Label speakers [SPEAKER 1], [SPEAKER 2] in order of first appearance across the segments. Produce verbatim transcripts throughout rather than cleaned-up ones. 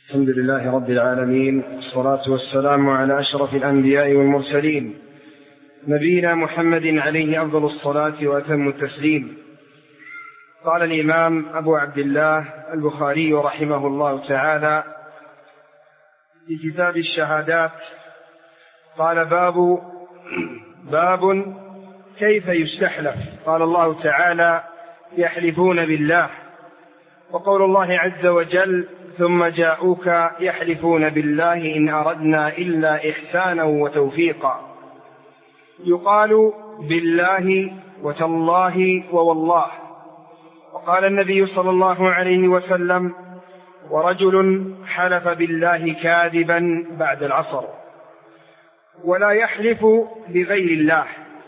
[SPEAKER 1] الحمد لله رب العالمين، والصلاة والسلام على أشرف الأنبياء والمرسلين، نبينا محمد عليه أفضل الصلاة وأتم التسليم. قال الإمام أبو عبد الله البخاري رحمه الله تعالى في كتاب الشهادات، قال باب باب كيف يستحلف. قال الله تعالى: يحلفون بالله. وقول الله عز وجل: ثم جاءوك يحلفون بالله إن أردنا إلا إحسانا وتوفيقا. يقال بالله وتالله ووالله. وقال النبي صلى الله عليه وسلم: ورجل حلف بالله كاذبا بعد العصر. ولا يحلف بغير الله.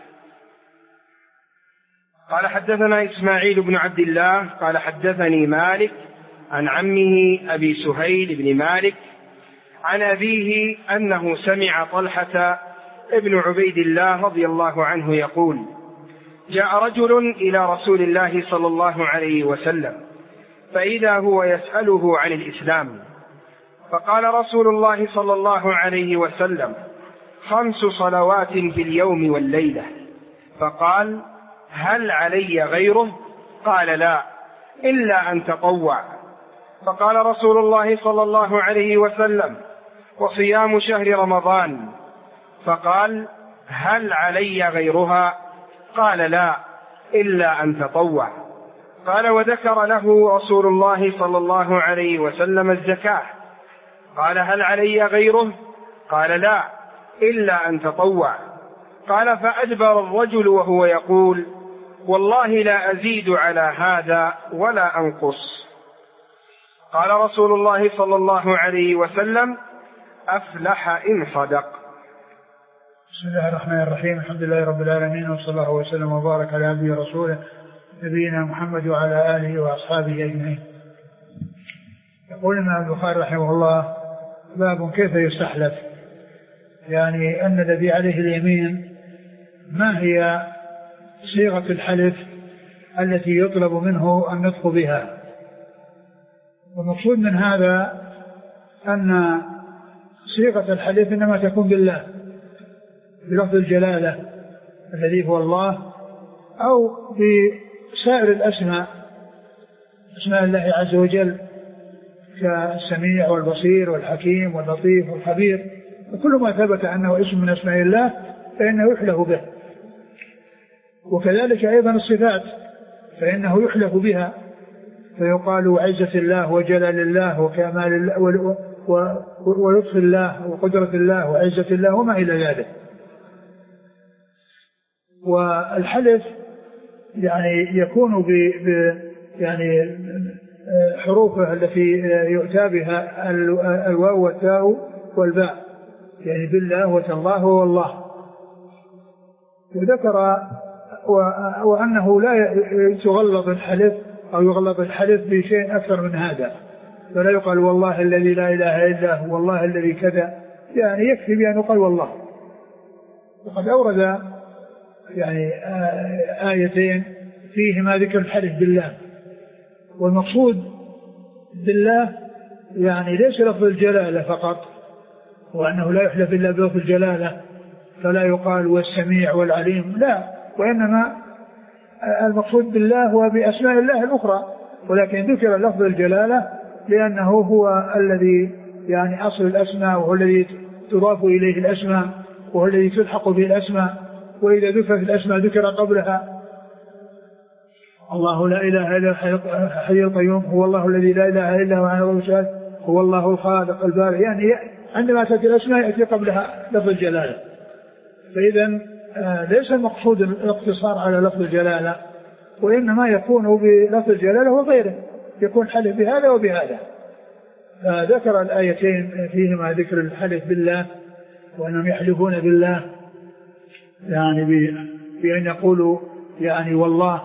[SPEAKER 1] قال حدثنا إسماعيل بن عبد الله قال حدثني مالك عن عمه أبي سهيل بن مالك عن أبيه أنه سمع طلحة ابن عبيد الله رضي الله عنه يقول: جاء رجل إلى رسول الله صلى الله عليه وسلم فإذا هو يسأله عن الإسلام، فقال رسول الله صلى الله عليه وسلم: خمس صلوات في اليوم والليلة. فقال: هل علي غيره؟ قال: لا، إلا أن تطوع. فقال رسول الله صلى الله عليه وسلم: وصيام شهر رمضان. فقال: هل علي غيرها؟ قال: لا، إلا أن تطوع. قال: وذكر له رسول الله صلى الله عليه وسلم الزكاة. قال: هل علي غيره؟ قال: لا، إلا أن تطوع. قال: فأدبر الرجل وهو يقول: والله لا أزيد على هذا ولا أنقص. قال رسول الله صلى الله عليه وسلم: أفلح إن صدق.
[SPEAKER 2] بسم الله الرحمن الرحيم. الحمد لله رب العالمين، وصلى الله وسلم وبارك على عبده ورسوله نبينا محمد وعلى آله وأصحابه أجمعين. يقول الإمام البخاري رحمه الله: باب كيف يستحلف، يعني أن الذي عليه اليمين ما هي صيغة الحلف التي يطلب منه النطق بها. والمقصود من هذا أن صيغة الحلف إنما تكون بالله بلفظ الجلالة الذي هو الله، أو بسائر الأسماء، أسماء الله عز وجل كالسميع والبصير والحكيم واللطيف والخبير، وكل ما ثبت أنه اسم من أسماء الله فإنه يحلف به. وكذلك أيضا الصفات فإنه يحلف بها، فيقال عزة الله وجلال الله وكمال الله ولطف الله وقدرة الله وعزة الله وما إلى ذلك. والحلف يعني يكون ب يعني حروفه التي يؤتى بها الواو والتاء والباء، يعني بالله وتالله والله. وذكر وأنه لا يغلظ الحلف أو يغلظ الحلف بشيء أكثر من هذا، فلا يقال والله الذي لا إله إلا هو، والله الذي كذا، يعني يكفي بأن يقال والله. وقد أورد يعني آيتين فيهما ذكر الحلف بالله. والمقصود بالله يعني ليس لفظ الجلالة فقط، وأنه لا يحلف إلا بلفظ الجلالة، فلا يقال والسميع والعليم، لا، وإنما المقصود بالله هو بأسماء الله الأخرى، ولكن ذكر لفظ الجلالة لأنه هو الذي يعني أصل الأسماء، وهو الذي تضاف إليه الأسماء، وهو الذي تلحق به الأسماء. وإذا ذكر في الأسماء ذكر قبلها الله لا إله إلا الحي القيوم، هو الله الذي لا إله إلا هو عن الله، هو الله الخالق البارئ، يعني عندما تأتي الأسماء يأتي قبلها لفظ الجلالة. فإذا ليس المقصود الاقتصار على لفظ الجلالة، وإنما يكون بلفظ الجلالة وغيره، يكون حلف بهذا وبهذا. فذكر الآيتين فيهما ذكر الحلف بالله، وأنهم يحلفون بالله يعني بأن يقولوا يعني والله.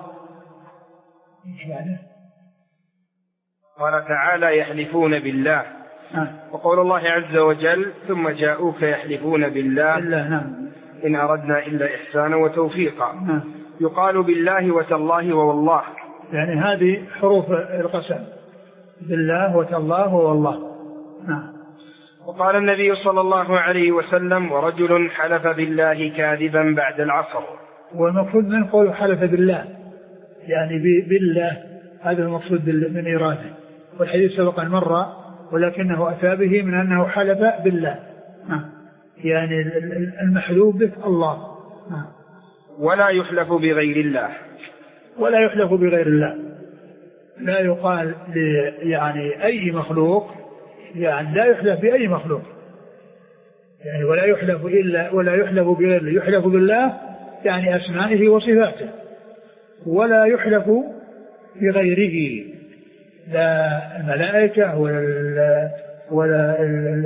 [SPEAKER 1] قال تعالى: يحلفون بالله.
[SPEAKER 2] آه.
[SPEAKER 1] وقول الله عز وجل: ثم جاءوك يحلفون بالله
[SPEAKER 2] نعم.
[SPEAKER 1] إن أردنا إلا إحسانا وتوفيقا.
[SPEAKER 2] آه.
[SPEAKER 1] يقال بالله وتالله ووالله،
[SPEAKER 2] يعني هذه حروف القسم، بالله وتالله والله. نعم.
[SPEAKER 1] وقال النبي صلى الله عليه وسلم: ورجل حلف بالله كاذبا بعد العصر.
[SPEAKER 2] والمقصود من قوله حلف بالله يعني بالله، هذا المقصود من إراده. والحديث سبق مرة ولكنه أتى به من أنه حلف بالله، يعني المحلوب به الله.
[SPEAKER 1] ولا يحلف بغير الله.
[SPEAKER 2] ولا يحلف بغير الله، لا يقال يعني أي مخلوق، يعني لا يحلف بأي مخلوق، يعني ولا يحلف إلا ولا يحلف بغير الله، يحلف بالله يعني أسمائه وصفاته، ولا يحلف بغيره، لا الملائكة ولا ولا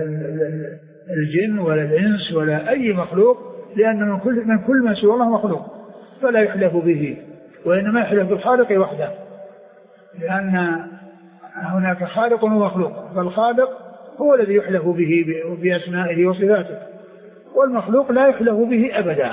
[SPEAKER 2] الجن ولا الإنس ولا أي مخلوق، لأن من كل من كل ما سوى الله مخلوق، فلا يحلف به، وإنما يحلف بالخالق وحده، لأن هناك خالق ومخلوق، فالخالق هو الذي يحلف به بأسمائه وصفاته، والمخلوق لا يحلف به أبدا.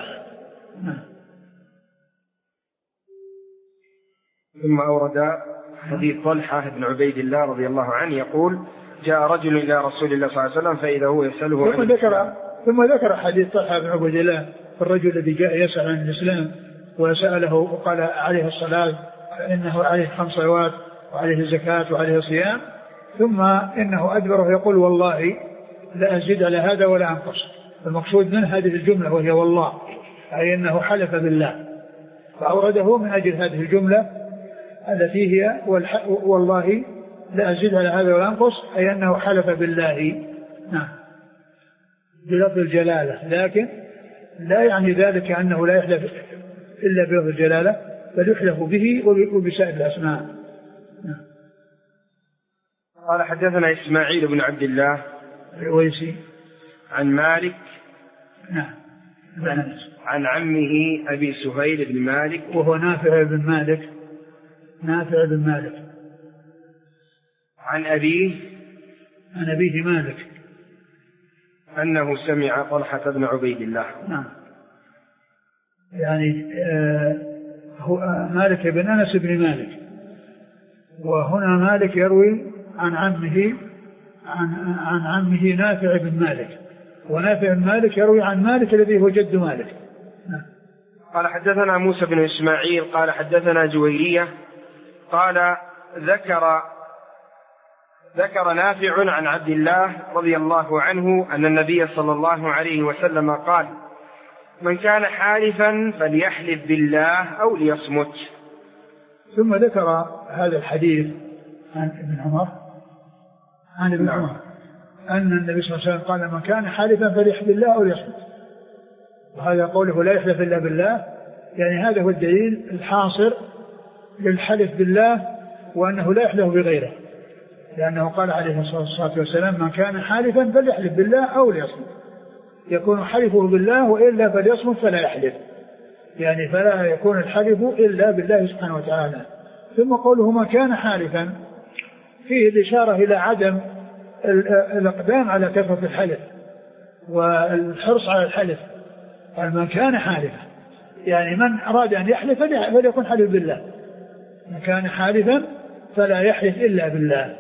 [SPEAKER 1] ثم أورد حديث طلحة بن عبيد الله رضي الله عنه يقول: جاء رجل إلى رسول الله صلى الله عليه وسلم فإذا هو يسأله
[SPEAKER 2] ثم ذكر ثم ذكر حديث طلحة بن عبيد الله الرجل الذي جاء يسأل عن الإسلام وسأله وقال عليه الصلاة، إنه عليه خمس صلوات وعليه الزكاة وعليه الصيام، ثم إنه أدبره يقول: والله لا أزيد على هذا ولا أنقص. المقصود من هذه الجملة وهي والله، أي أنه حلف بالله، فأورده من أجل هذه الجملة التي هي والله لا أزيد على هذا ولا أنقص، أي أنه حلف بالله. نعم، بلفظ الجلالة، لكن لا يعني ذلك أنه لا يحلف إلا بلفظ الجلالة، بل يحلف به وبسائر الأسماء. نعم.
[SPEAKER 1] قال: حدثنا إسماعيل بن عبد الله
[SPEAKER 2] الويسي
[SPEAKER 1] عن مالك
[SPEAKER 2] نعم
[SPEAKER 1] عن عمه أبي سهيل بن مالك
[SPEAKER 2] وهو نافع بن مالك نافع بن مالك
[SPEAKER 1] عن أبيه
[SPEAKER 2] عن أبيه مالك
[SPEAKER 1] أنه سمع طلحة بن عبيد الله.
[SPEAKER 2] نعم، يعني آه هو مالك بن أنس بن مالك، وهنا مالك يروي عن عمه عن, عن عمه نافع بن مالك، ونافع بن مالك يروي عن مالك الذي هو جد مالك. نعم.
[SPEAKER 1] قال: حدثنا موسى بن إسماعيل قال حدثنا جويرية قال ذكر ذكر نافع عن عبد الله رضي الله عنه أن النبي صلى الله عليه وسلم قال: من كان حالفا فليحلف بالله أو ليصمت.
[SPEAKER 2] ثم ذكر هذا الحديث عن ابن عمر عن ابن عمر أن النبي صلى الله عليه وسلم قال: من كان حالفا فليحلف بالله أو ليصمت. وهذا قوله لا يحلف إلا بالله، يعني هذا هو الدليل الحاصر للحلف بالله، وأنه لا يحلف بغيره، لأنه قال عليه الصلاة والسلام: من كان حالفا فليحلف بالله أو ليصمت، يكون حلفه بالله، وإلا فليصمت فلا يحلف، يعني فلا يكون الحلف إلا بالله سبحانه وتعالى. ثم قوله من كان حالفا فيه الإشارة إلى عدم الإقدام على كثرة الحلف والحرص على الحلف. قال: من كان حالفا، يعني من أراد أن يحلف فليكن حلف بالله، من كان حالفا فلا يحلف إلا بالله،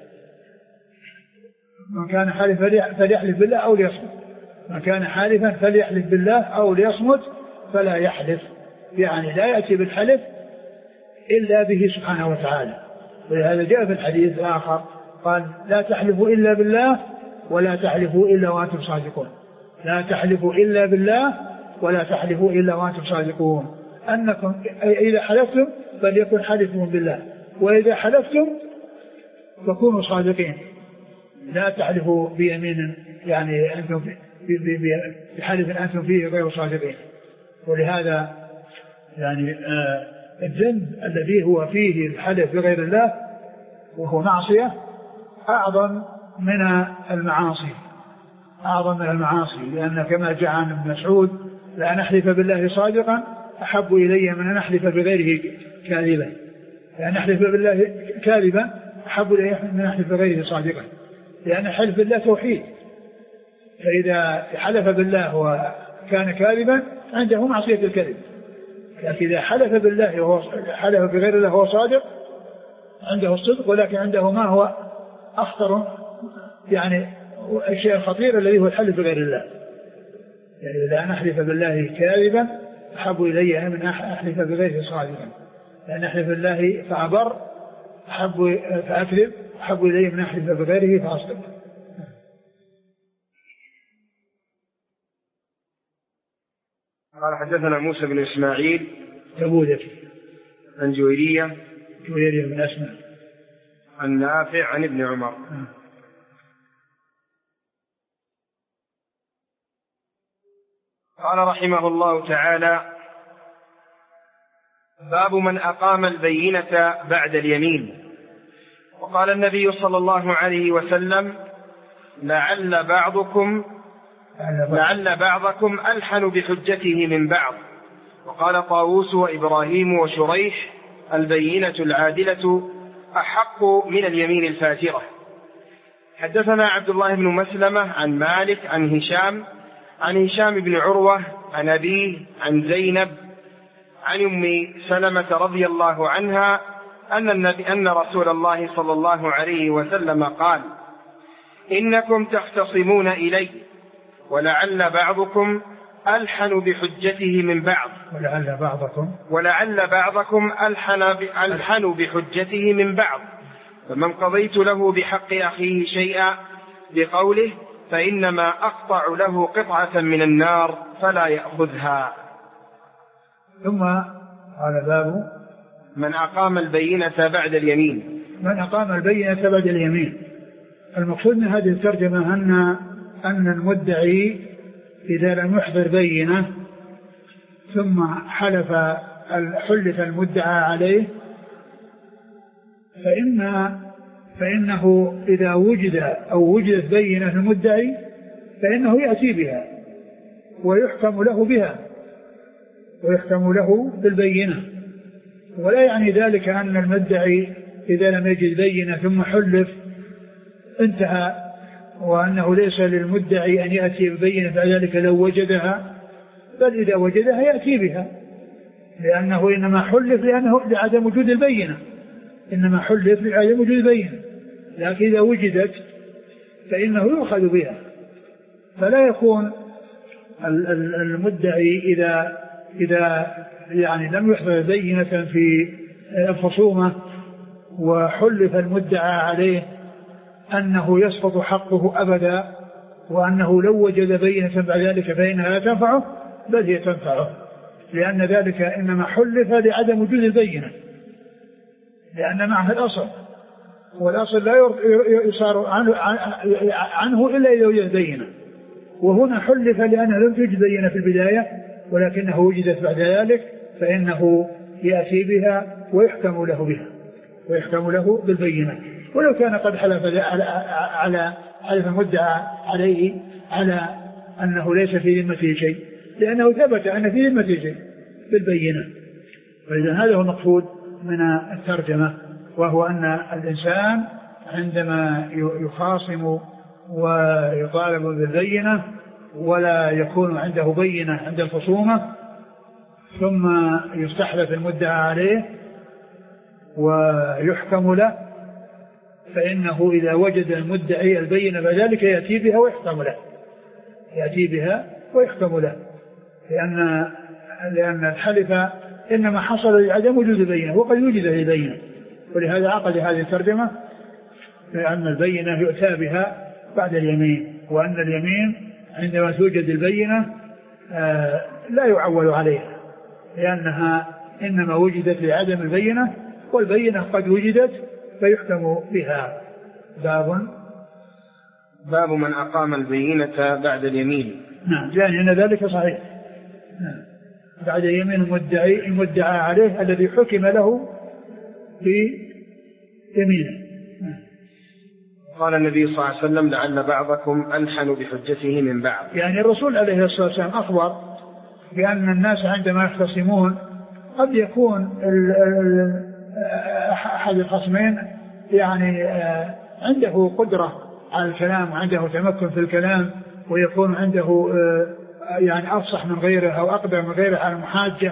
[SPEAKER 2] من كان حالفا فليحلف بالله أو ليصمت، من كان حالفا فليحلف بالله أو ليصمت فلا يحلف، يعني لا يأتي بالحلف إلا به سبحانه وتعالى. ولهذا جاء في الحديث الآخر قال: لا تحلفوا إلا بالله ولا تحلفوا إلا وأنتم صادقون، لا تحلفوا إلا بالله ولا تحلفوا إلا وأنتم صادقون، أنكم إذا حلفتم فليكن حلفكم بالله، وإذا حلفتم فكونوا صادقين، لا تحلفوا بيمين يعني أنتم بحلف أنتم فيه غير صادقين. ولهذا يعني آه الذنب الذي هو فيه الحلف بغير الله وهو معصية أعظم من المعاصي أعظم من المعاصي لأن كما جاء عن ابن مسعود: لأن أحلف بالله صادقا أحب إلي من أن أحلف بغيره كاذبا، لأن أحلف بالله كاذبا أحب إلي من أن أحلف بغيره صادقا، لأن حلف بالله توحيد، فإذا حلف بالله وكان كاذبا عنده معصية الكذب، لكن إذا حلف بالله وهو حلف بغير الله هو صادق عنده الصدق، ولكن عنده ما هو أخطر يعني الشيء الخطير الذي هو الحلف بغير الله. يعني إذا أنا أحلف بالله كاذبا أحب إلي من أحلف بغيره صادقا، لأن أحلف بالله فأبر أحب فأكذب أحب إلي من أحلف بغيره فأصدق.
[SPEAKER 1] قال حدثنا موسى بن إسماعيل
[SPEAKER 2] تبوذكي
[SPEAKER 1] عن جويرية
[SPEAKER 2] جويرية بن أسماء
[SPEAKER 1] عن نافع عن ابن عمر. قال رحمه الله تعالى: باب من أقام البينة بعد اليمين. وقال النبي صلى الله عليه وسلم: لعل بعضكم لعل بعضكم ألحن بحجته من بعض. وقال طاووس وإبراهيم وشريح: البينة العادلة أحق من اليمين الفاجرة. حدثنا عبد الله بن مسلمة عن مالك عن هشام عن هشام بن عروة عن أبيه عن زينب عن أم سلمة رضي الله عنها أن النبي أن رسول الله صلى الله عليه وسلم قال: إنكم تختصمون إلي ولعل بعضكم ألحن بحجته من بعض
[SPEAKER 2] ولعل بعضكم
[SPEAKER 1] ولعل بعضكم ألحن ألحن بحجته من بعض، فمن قضيت له بحق أخيه شيئا بقوله فإنما أقطع له قطعة من النار فلا يأخذها.
[SPEAKER 2] ثم قال: باب
[SPEAKER 1] من أقام البينة بعد اليمين.
[SPEAKER 2] من أقام البينة بعد اليمين. المقصود من هذه الترجمة أن أن المدعي إذا لم يحضر بينة ثم حلف حلف المدعى عليه فإن فإنه إذا وجد أو وجدت بينة المدعي فإنه يأتي بها ويحكم له بها ويحكم له بالبينة. ولا يعني ذلك أن المدعي إذا لم يجد بينة ثم حلف انتهى، وأنه ليس للمدعي أن يأتي ببينة بعد ذلك لو وجدها، بل إذا وجدها يأتي بها، لأنه إنما حلف لأنه لعدم وجود البينة إنما حلف لعدم وجود البينة، لكن إذا وجدت فإنه يؤخذ بها. فلا يكون المدعي إذا إذا يعني لم يحضر بينة في الخصومة وحلف المدعى عليه أنه يسقط حقه أبدا، وأنه لو وجد بينة بعد ذلك فإنها لا تنفعه، بل هي تنفعه، لأن ذلك إنما حلف لعدم وجود البينة، لأن معه الأصل، والأصل لا يصار عنه, عنه إلا إذا وجد بينة. وهنا حلف لأنه لم توجد بينة في البداية ولكنه وجدت بعد ذلك، فإنه يأتي بها ويحكم له بها ويحكم له بالبينة. ولو كان قد حلف على حلف المدعى عليه على أنه ليس في ذمته شيء، لأنه ثبت أن في ذمته شيء بالبينة. فإذا هذا هو المقصود من الترجمة، وهو أن الإنسان عندما يخاصم ويطالب بالبينة ولا يكون عنده بينة عند الخصومة ثم يستحلف المدعى عليه ويحكم له، فإنه إذا وجد المدعي البينة فذلك يأتي بها ويحكم له يأتي بها ويحكم له لأن لأن الحلف إنما حصل لعدم وجود البينة وقد وجد البينة. ولهذا عقد هذه الترجمة لأن البينة يؤتى بها بعد اليمين، وأن اليمين عندما توجد البينة لا يعول عليها، لأنها إنما وجدت لعدم البينة، والبينة قد وجدت فيحكم بها. باب
[SPEAKER 1] باب من أقام البينة بعد اليمين.
[SPEAKER 2] نعم، يعني أن ذلك صحيح. نعم، بعد يمين المدعي المدعى عليه الذي حكم له بيمينه.
[SPEAKER 1] قال النبي صلى الله عليه وسلم: لعل بعضكم ألحن بحجته من بعض.
[SPEAKER 2] يعني الرسول عليه الصلاة والسلام أخبر بأن الناس عندما يختصمون قد يكون أحد الخصمين يعني عنده قدرة على الكلام وعنده تمكن في الكلام، ويكون عنده يعني أفصح من غيره أو أقدر من غيره على المحاجة،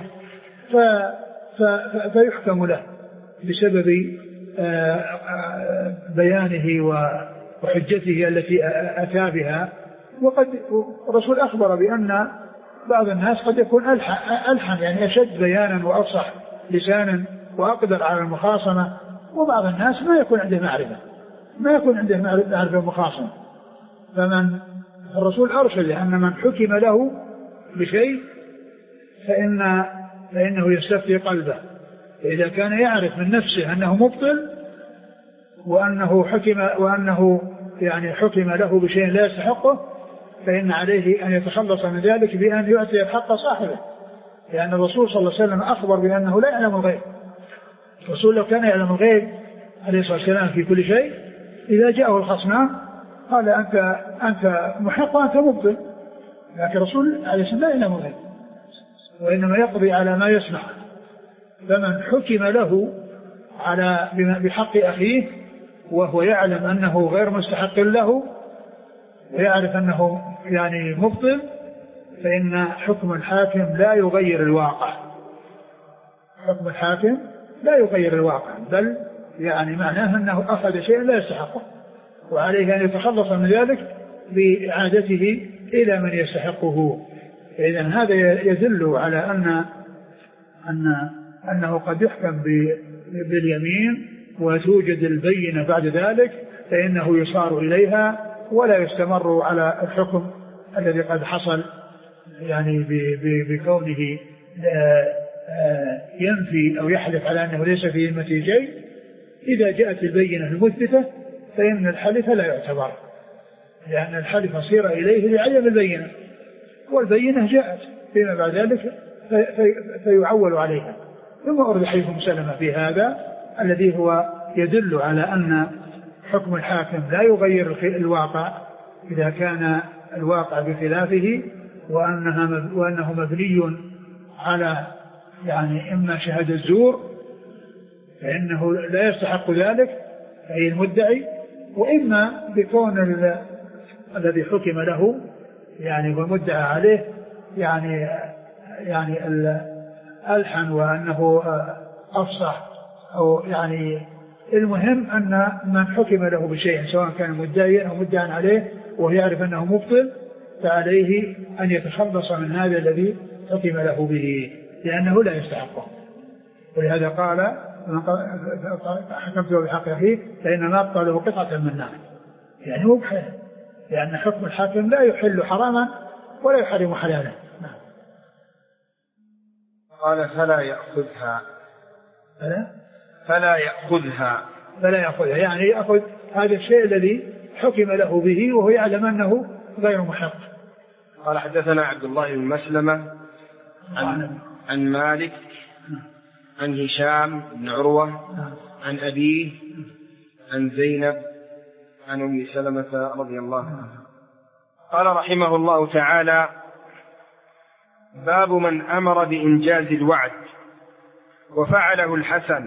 [SPEAKER 2] فيحكم له بسبب بيانه وحجته التي أتى بها. وقد الرسول أخبر بأن بعض الناس قد يكون ألحن يعني أشد بيانا وأفصح لسانا وأقدر على المخاصمة، وبعض الناس ما يكون عنده معرفة ما يكون عنده معرفة مخاصمة. فمن الرسول أرشد لأن من حكم له بشيء فإن فإنه يستفتي قلبه، فإذا كان يعرف من نفسه أنه مبطل وأنه حكم وأنه يعني حكم له بشيء لا يستحقه فإن عليه أن يتخلص من ذلك بأن يعطي الحق صاحبه، لأن الرسول صلى الله عليه وسلم أخبر بأنه لا يعلم الغيب. الرسول لو كان يعلم الغيب عليه الصلاة والسلام في كل شيء إذا جاءه الخصمان قال أنت أنت محق وأنت مبطل، لكن الرسول عليه الصلاة والسلام لا يعلم الغيب وإنما يقضي على ما يسمع. فمن حكم له على بحق أخيه وهو يعلم أنه غير مستحق له ويعرف أنه يعني مبطل فإن حكم الحاكم لا يغير الواقع. حكم الحاكم لا يغير الواقع، بل يعني معناه أنه أخذ شيئا لا يستحقه وعليه أن يتخلص من ذلك بإعادته إلى من يستحقه. إذن هذا يدل على أن أن أنه قد يحكم باليمين وتوجد البينة بعد ذلك فإنه يصار إليها ولا يستمر على الحكم الذي قد حصل يعني بكونه ينفي أو يحلف على أنه ليس فيه ذمته شيء. إذا جاءت البينة المثبتة فإن الحلف لا يعتبر، لأن الحلف صير إليه لعدم البينة، والبينة جاءت فيما بعد ذلك في في فيعول عليها. ثم أورد حديث سلمة في هذا الذي هو يدل على أن حكم الحاكم لا يغير الواقع إذا كان الواقع بخلافه، وأنها وأنه مبني على يعني إما شهادة الزور فإنه لا يستحق ذلك أي المدعي، وإما بكون الذي حكم له يعني ومدعى عليه يعني يعني ألحن وأنه أفصح أو يعني المهم أن من حكم له بشيء سواء كان مدعيا أو مدعى عليه وهو يعرف أنه مبطل فعليه أن يتخلص من هذا الذي حكم له به لأنه لا يستحقه. ولهذا قال حكمته بحق أخيه فإن نبطى له قطعة من نار، يعني هو بحيث لأن حكم الحاكم لا يحل حراما ولا يحرم حلالا.
[SPEAKER 1] قال فلا يأخذها
[SPEAKER 2] فلا
[SPEAKER 1] فلا يأخذها
[SPEAKER 2] فلا يأخذها يعني يأخذ هذا الشيء الذي حكم له به وهو يعلم أنه غير محق.
[SPEAKER 1] قال حدثنا عبد الله بن مسلمة عن, عن مالك عن هشام بن عروة عن أبيه عن زينب عن أم سلمة رضي الله عنها قال رحمه الله تعالى: باب من أمر بإنجاز الوعد وفعله الحسن.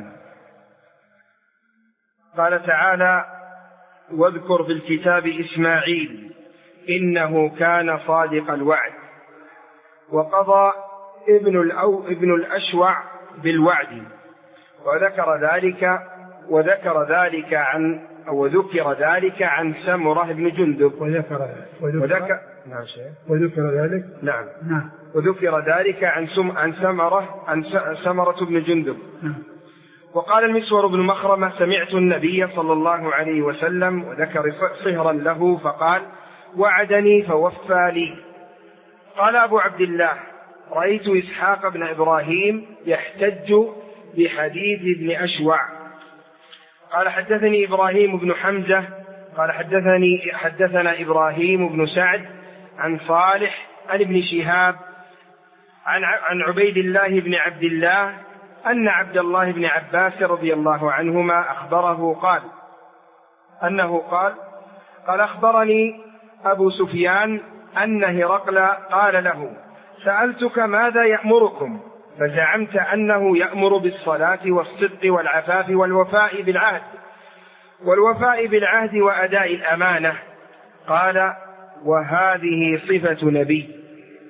[SPEAKER 1] قال تعالى: واذكر في الكتاب إسماعيل إنه كان صادق الوعد وقضى ابن الأو ابن الأشوع بالوعد وذكر ذلك وذكر ذلك عن أو ذكر ذلك عن سمرة بن جندب
[SPEAKER 2] وذكر وذكر,
[SPEAKER 1] وذكر
[SPEAKER 2] نعم وذكر ذلك
[SPEAKER 1] نعم
[SPEAKER 2] نعم
[SPEAKER 1] وذكر ذلك عن سم عن سمرة عن سمرة بن جندب.
[SPEAKER 2] نعم.
[SPEAKER 1] وقال المسور بن مخرمة: سمعت النبي صلى الله عليه وسلم وذكر صهرا له فقال: وعدني فوفى لي. قال أبو عبد الله: رأيت إسحاق بن إبراهيم يحتج بحديث ابن أشوع. قال حدثني إبراهيم بن حمزة قال حدثني حدثنا إبراهيم بن سعد عن صالح عن ابن شهاب عن عن عبيد الله بن عبد الله أن عبد الله بن عباس رضي الله عنهما أخبره قال أنه قال قال أخبرني أبو سفيان أن هرقل قال له: سألتك ماذا يأمركم؟ فزعمت أنه يأمر بالصلاة والصدق والعفاف والوفاء بالعهد والوفاء بالعهد وأداء الأمانة. قال: وهذه صفة نبي.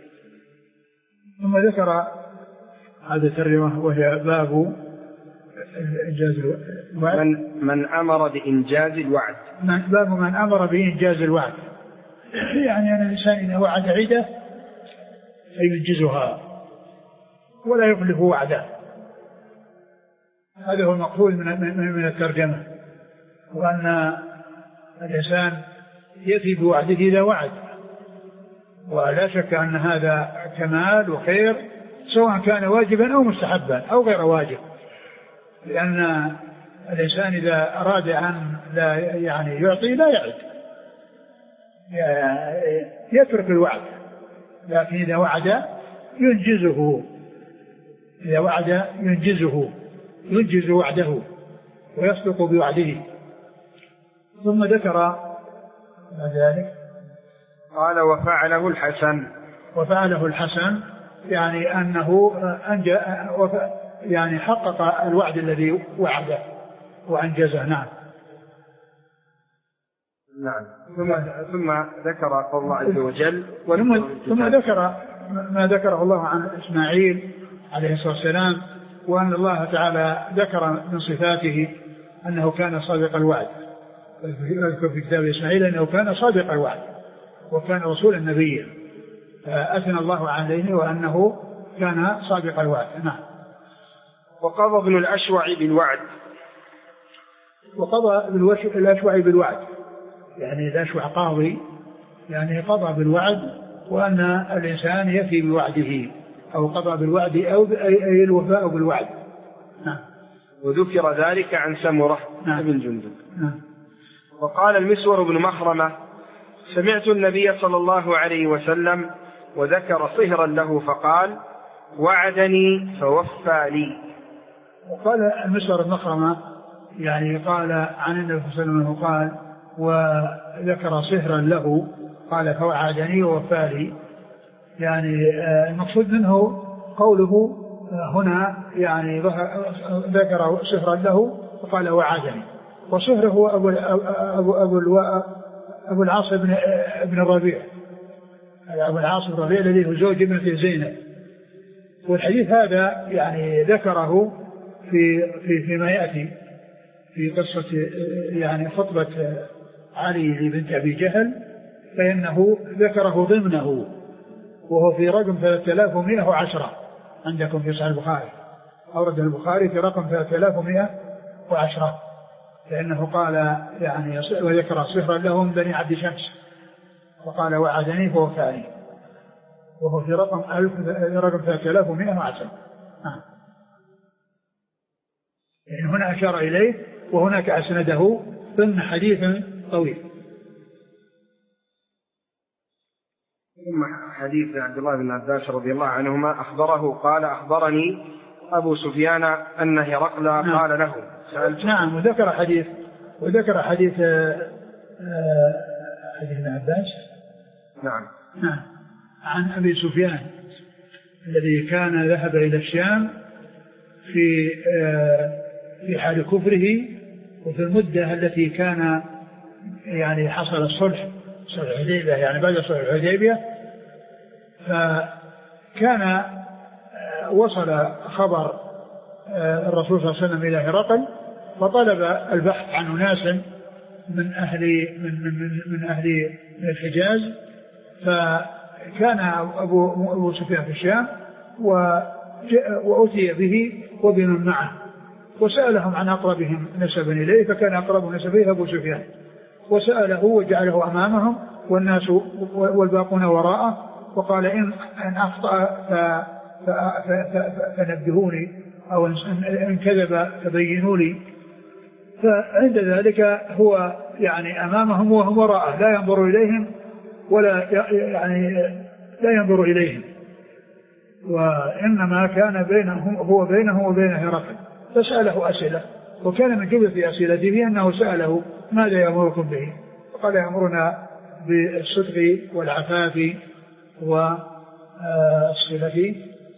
[SPEAKER 2] ثم ذكر هذا الترجمة وهي باب إنجاز الوعد.
[SPEAKER 1] من, من أمر بإنجاز الوعد.
[SPEAKER 2] من باب من أمر بإنجاز الوعد، يعني أن الإنسان إذا وعد عدة فينجزها ولا يخلف وعده. هذا هو المقصود من من الترجمة، وأن الإنسان يأتي بوعده إذا وعد، ولا شك أن هذا كمال وخير سواء كان واجبا أو مستحبا أو غير واجب، لأن الإنسان إذا أراد أن لا يعني يعطي لا يعد، يترك الوعد، لكن إذا وعد ينجزه، إذا وعد ينجزه ينجز وعده ويصدق بوعده. ثم ذكر ذلك
[SPEAKER 1] قال وفعله الحسن.
[SPEAKER 2] وفعله الحسن يعني أنه أنجز يعني حقق الوعد الذي وعده وأنجزه. نعم.
[SPEAKER 1] نعم. ثم ثم ذكر قول الله عز وجل
[SPEAKER 2] ثم, ثم ذكر ما ذكره الله عن إسماعيل عليه الصلاة والسلام، وأن الله تعالى ذكر من صفاته أنه كان صادق الوعد. يذكر في كتاب إسماعيل أنه كان صادق الوعد وكان رسولا نبيا، فأثنى الله عليه وأنه كان صادق الوعد. نعم.
[SPEAKER 1] وقضى ابن الأشوع بالوعد.
[SPEAKER 2] وقضى الأشوع بالوعد يعني الأشوع قاضي، يعني قضى بالوعد، وأن الإنسان يفي بوعده أو قضى بالوعد أو أي الوفاء بالوعد. نعم.
[SPEAKER 1] وذكر ذلك عن سمرة
[SPEAKER 2] نعم.
[SPEAKER 1] بن جندب.
[SPEAKER 2] نعم.
[SPEAKER 1] وقال المسور بن مخرمة سمعت النبي صلى الله عليه وسلم وذكر صهرا له فقال وعدني فوفى لي.
[SPEAKER 2] وقال المسور بن مخرمة يعني قال عن النبي صلى الله عليه وسلم قال وذكر صهرا له قال فوعدني ووفى لي، يعني المقصود منه قوله هنا يعني ذكر صهرا له وقال وعدني. وصهر هو أبو, أبو, أبو, أبو العاص بن, بن الربيع، أبو العاص بن الربيع الذي هو زوج ابنة زينب. والحديث هذا يعني ذكره في في فيما يأتي في قصة يعني خطبة علي لبنت أبي جهل، فإنه ذكره ضمنه وهو في رقم ثلاثة آلاف ومئة وعشرة عندكم في صحيح البخاري، أورد البخاري في رقم ثلاثة آلاف ومئة وعشرة، لأنه قال يعني وذكر صهرا له من بني عبد شمس وقال وعدني فوفاني، وهو في رقم ألف رقم ثلاثة آلاف ومئة وعشرة. آه. يعني هنا أشار إليه وهناك أسنده ضمن حديث طويل.
[SPEAKER 1] ثم حديث عبد الله بن عباس رضي الله عنهما أخبره قال أخبرني أبو سفيان أن هرقل نعم. قال له
[SPEAKER 2] سألت. نعم. وذكر حديث وذكر حديث حديث ابن عباس
[SPEAKER 1] نعم
[SPEAKER 2] نعم عن أبي سفيان الذي كان ذهب إلى الشام في في حال كفره وفي المدة التي كان يعني حصل الصلح صلح الحديبية، يعني بعد صلح الحديبية، فكان وصل خبر الرسول صلى الله عليه وسلم إلى هرقل، فطلب البحث عن أناس من أهل من من من أهل الحجاز، فكان أبو أبو سفيان في الشام وأتي به وبمن معه، وسألهم عن أقربهم نسبا إليه، فكان أقرب نسبه أبو سفيان، وسأله وجعله أمامهم والناس والباقون وراءه، وقال إن إن أخطأ فنبهوني أو إن كذب فبينوا لي. فعند ذلك هو يعني أمامهم وهم وراءه، لا ينظر إليهم ولا يعني لا ينظر إليهم، وإنما كان بينهم هو بينه وبين هرقل، فسأله أسئلة، وكان من جملة أسئلته أنه سأله ماذا يأمركم به؟ فقال يأمرنا بالصدق والعفاف والصلة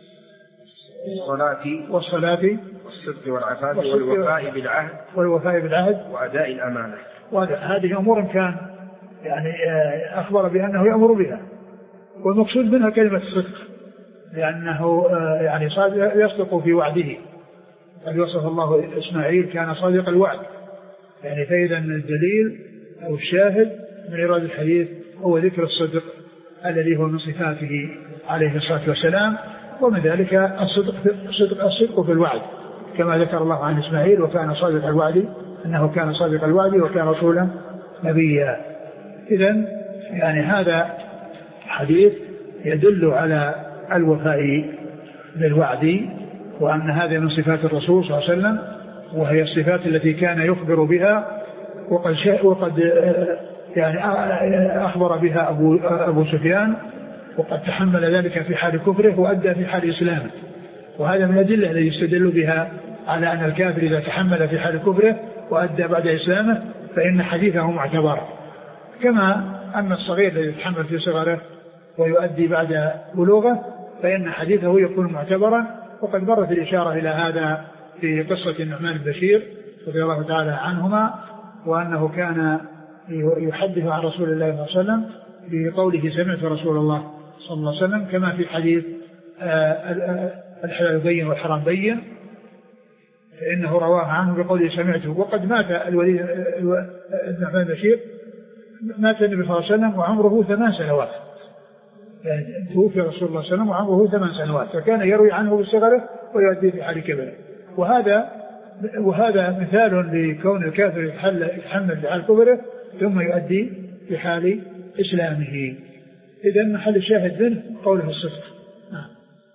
[SPEAKER 1] والصلاة
[SPEAKER 2] والصلاة
[SPEAKER 1] والصدق والعفاف والوفاء بالعهد
[SPEAKER 2] والوفاء بالعهد
[SPEAKER 1] وأداء الأمانة.
[SPEAKER 2] وهذه أمور كان يعني أخبر بأنه يأمر بها، والمقصود منها كلمة الصدق، لأنه يعني يصدق في وعده قد وصف الله إسماعيل كان صادق الوعد، يعني فإذا الدليل أو الشاهد من إيراد الحديث هو ذكر الصدق الذي هو من صفاته عليه الصلاة والسلام، ومن ذلك الصدق الصدق, الصدق في الوعد كما ذكر الله عن إسماعيل وكان صادق الوعد، أنه كان صادق الوعد وكان رسولا نبيا. إذن يعني هذا حديث يدل على الوفاء بالوعد، وأن هذا من صفات الرسول صلى الله عليه وسلم، وهي الصفات التي كان يخبر بها وقد, وقد يعني أخبر بها أبو, أبو سفيان، وقد تحمل ذلك في حال كفره وأدى في حال إسلامه. وهذا من الأدلة التي يستدل بها على أن الكافر إذا تحمل في حال كفره وأدى بعد إسلامه فإن حديثه معتبر، كما أن الصغير الذي يتحمل في صغره ويؤدي بعد بلوغه فإن حديثه يكون معتبرا. وقد مرت الإشارة إلى هذا في قصة النعمان بن بشير رضي الله تعالى عنهما، وأنه كان يحدث عن رسول الله صلى الله عليه وسلم بقوله سمعت رسول الله صلى الله عليه وسلم، كما في حديث الحلال بين والحرام بين، فإنه رواه عنه بقوله سمعته. وقد مات الوليد النعمان بن بشير، مات النبي صلى الله عليه وسلم وعمره ثمان سنوات، يعني توفي رسول الله صلى الله عليه وسلم وعمره ثمان سنوات، فكان يروي عنه بصغره ويؤدي في حال كبره. وهذا وهذا مثال لكون الكافر يتحمل في حال كبره ثم يؤدي في حال إسلامه. إذن محل الشاهد منه قوله الصدق. نعم.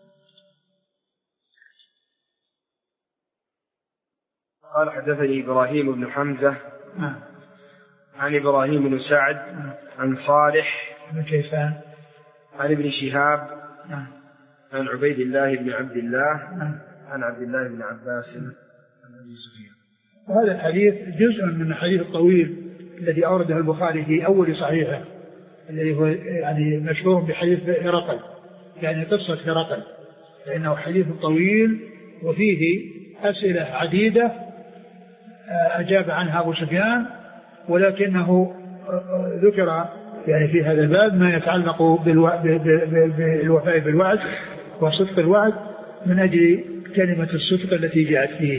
[SPEAKER 1] قال حدثني إبراهيم بن حمزة
[SPEAKER 2] نعم.
[SPEAKER 1] عن إبراهيم بن سعد
[SPEAKER 2] نعم.
[SPEAKER 1] عن صالح
[SPEAKER 2] بن كيسان
[SPEAKER 1] عن ابن شهاب
[SPEAKER 2] نعم.
[SPEAKER 1] عن عبيد الله بن عبد الله
[SPEAKER 2] نعم.
[SPEAKER 1] عن عبد الله بن عباس عن أبي سفيان.
[SPEAKER 2] وهذا الحديث جزء من الحديث الطويل الذي أورده البخاري في أول صحيحه، الذي هو يعني مشهور بحديث هرقل، يعني قصة هرقل، لأنه حديث طويل وفيه أسئلة عديدة أجاب عنها أبو سفيان، ولكنه ذكر يعني في هذا الباب ما يتعلق بالوفاء بالوعد وصدق الوعد من أجل كلمة الصدق التي جاءت فيه.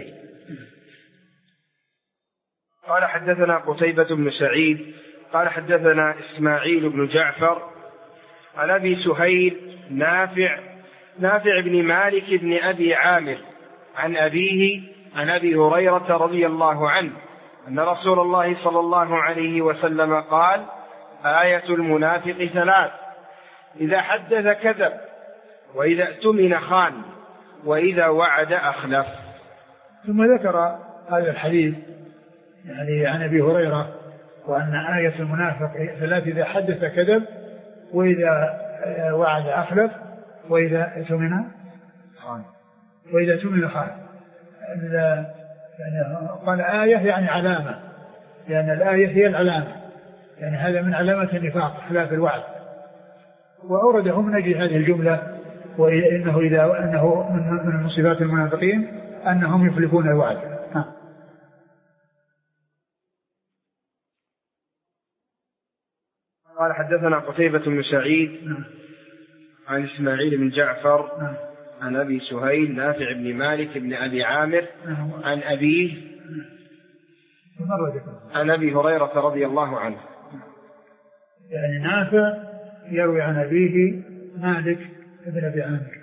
[SPEAKER 1] قال حدثنا قتيبة بن سعيد قال حدثنا إسماعيل بن جعفر عن أبي سهيل نافع نافع بن مالك بن أبي عامر عن أبيه عن أبي هريرة رضي الله عنه أن رسول الله صلى الله عليه وسلم قال: آية المنافق ثلاث: إذا حدث كذب، وإذا اؤتمن خان، وإذا وعد أخلف.
[SPEAKER 2] ثم ذكر هذا الحديث يعني عن أبي هريرة وأن آية المنافق ثلاث: إذا حدث كذب، وإذا وعد أخلف، وإذا اؤتمن خان وإذا اؤتمن خان. يعني قال آية يعني علامة، لأن الآية هي العلامة، يعني هذا من علامة النفاق خلاف الوعد. وأورده من أجل هذه الجملة، وإنه إذا أنه من صفات المنافقين أنهم يخلفون الوعد. ها.
[SPEAKER 1] قال حدثنا قتيبة بن سعيد عن إسماعيل بن جعفر عن أبي سهيل نافع بن مالك بن أبي عامر عن أبيه عن أبي هريرة رضي الله عنه.
[SPEAKER 2] يعني نافع يروي عن أبيه مالك بن أبي عامر.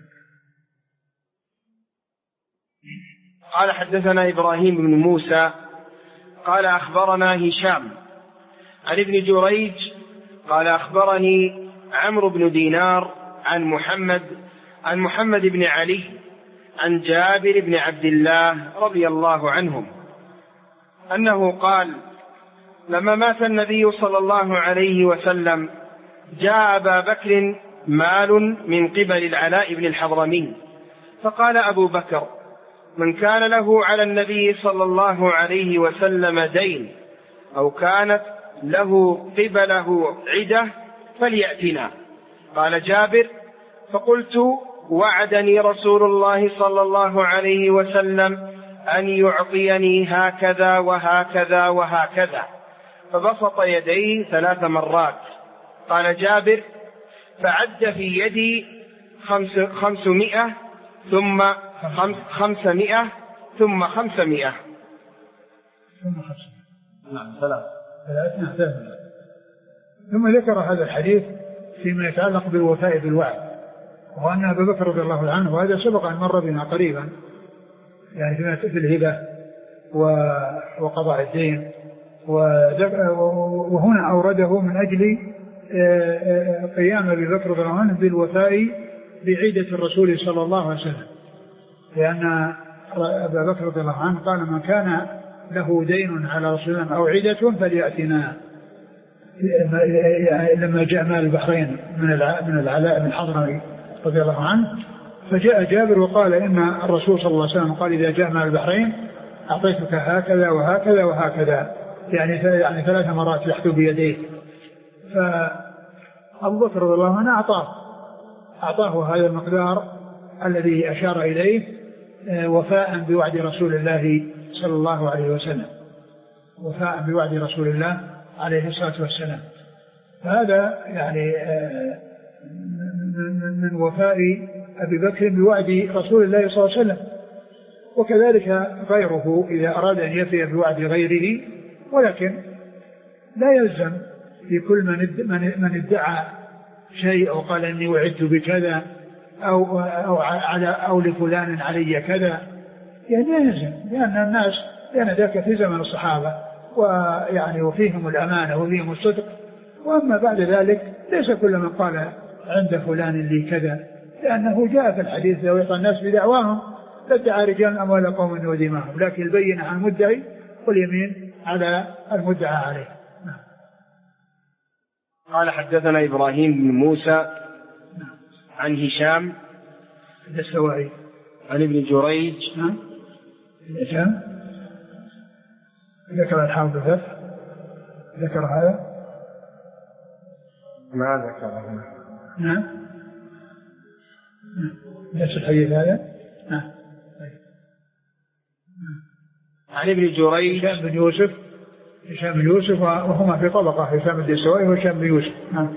[SPEAKER 1] قال حدثنا إبراهيم بن موسى قال أخبرنا هشام عن ابن جريج قال أخبرني عمرو بن دينار عن محمد عن محمد بن علي عن جابر بن عبد الله رضي الله عنهم أنه قال: لما مات النبي صلى الله عليه وسلم جاء أبا بكر مال من قبل العلاء بن الحضرمي، فقال أبو بكر: من كان له على النبي صلى الله عليه وسلم دين أو كانت له قبله عدة فليأتنا. قال جابر: فقلت: وعدني رسول الله صلى الله عليه وسلم أن يعطيني هكذا وهكذا وهكذا، فبسط يديه ثلاث مرات. قال جابر: فعد في يدي خمس خمسمائة ثم خمس خمسمائة ثم خمسمائة.
[SPEAKER 2] ثم خمسمائة.
[SPEAKER 1] نعم ثلاث.
[SPEAKER 2] ثلاث ثلاث. ثم ذكر هذا الحديث فيما يتعلق بالوفاء بالوعد، وأن أبا بكر رضي الله عنه، وهذا سبق أن مر بنا قريبا، يعني فيما في الهبة وقضاء الدين، وهنا أورده من أجل قيام أبي بكر رضي الله عنه بالوفاء بعيدة الرسول صلى الله عليه وسلم، لأن أبا بكر رضي الله عنه قال: من كان له دين على رسول الله أو عيدة فليأتنا. لما جاء مال البحرين من من العلاء بن الحضرمي رضي الله عنه، فجاء جابر وقال إن الرسول صلى الله عليه وسلم قال: إذا جاء مال البحرين أعطيتك هكذا وهكذا وهكذا، يعني يعني ثلاث مرات يحدو بيديه. فأبو بكر رضي الله عنه أعطاه أعطاه هذا المقدار الذي أشار إليه وفاء بوعد رسول الله صلى الله عليه وسلم، وفاء بوعد رسول الله عليه الصلاة والسلام. فهذا يعني من وفاء أبي بكر بوعد رسول الله صلى الله عليه وسلم. وكذلك غيره إذا أراد أن يفي بوعد غيره، ولكن لا يلزم في كل من من ادعى شيء أو قال إني وعدت بكذا أو أو على أو لفلان علي كذا، يعني لا يلزم، لأن الناس لأن ذاك في زمن الصحابة، ويعني وفيهم الأمانة وفيهم الصدق. وأما بعد ذلك ليس كل من قال عند فلان لي كذا، لأنه جاء في الحديث: لو يطع الناس بدعواهم لادعى رجال أموال قوم ودماءهم، لكن البينة على المدعي واليمين على المدعى عليه.
[SPEAKER 1] قال: حدثنا إبراهيم بن موسى عن هشام
[SPEAKER 2] الدستوائي
[SPEAKER 1] عن ابن جريج.
[SPEAKER 2] نعم. هشام ذكر الحافظ الفتح، ذكر هذا
[SPEAKER 1] ما ذكر.
[SPEAKER 2] نعم. نفس الحديث هذا. نعم.
[SPEAKER 1] عن ابن جريج
[SPEAKER 2] هشام بن يوسف هشام بن يوسف وهما في طبقة، هشام الدستوائي وهشام بن يوسف. نعم.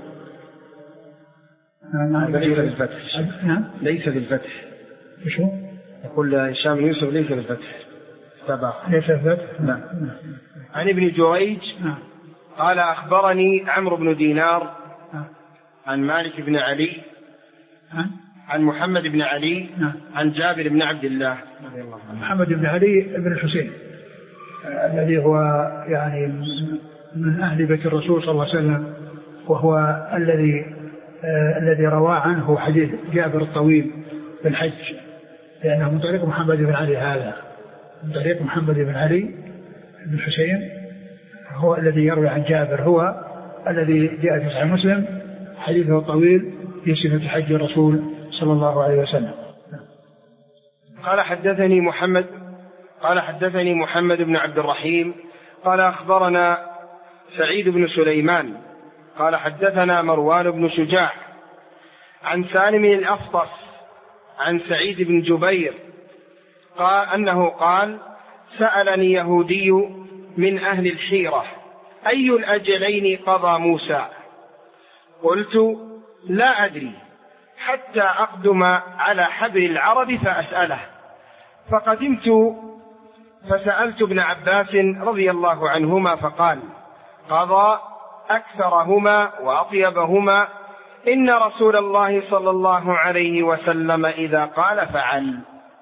[SPEAKER 1] نعم. ليس بالفتح.
[SPEAKER 2] نعم.
[SPEAKER 1] ليس بالفتح.
[SPEAKER 2] وش هو؟
[SPEAKER 1] يقول هشام بن يوسف ليس بالفتح. تبع.
[SPEAKER 2] ليس بالفتح.
[SPEAKER 1] نعم. عن ابن جريج.
[SPEAKER 2] نعم.
[SPEAKER 1] قال: أخبرني عمرو بن دينار
[SPEAKER 2] نعم.
[SPEAKER 1] عن مالك بن علي
[SPEAKER 2] نعم.
[SPEAKER 1] عن محمد بن علي.
[SPEAKER 2] نعم.
[SPEAKER 1] عن جابر بن عبد الله رضي الله عنه.
[SPEAKER 2] محمد بن علي بن الحسين الذي هو يعني من أهل بيت الرسول صلى الله عليه وسلم، وهو الذي آه الذي روى عنه حديث جابر الطويل في الحج، لأنه من طريق محمد بن علي، هذا من طريق محمد بن علي بن الحسين، هو الذي يروي عن جابر، هو الذي جاء في صحيح مسلم حديثه الطويل في صفة حج الرسول صلى الله عليه وسلم.
[SPEAKER 1] قال: حدثني محمد قال حدثني محمد بن عبد الرحيم قال: أخبرنا سعيد بن سليمان قال: حدثنا مروان بن شجاع عن سالم الأفطس عن سعيد بن جبير قال أنه قال: سألني يهودي من أهل الحيرة: أي الأجلين قضى موسى؟ قلت: لا أدري حتى أقدم على حبر العرب فأسأله. فقدمت فسألت ابن عباس رضي الله عنهما فقال: قضى أكثرهما وأطيبهما، إن رسول الله صلى الله عليه وسلم إذا قال فعل.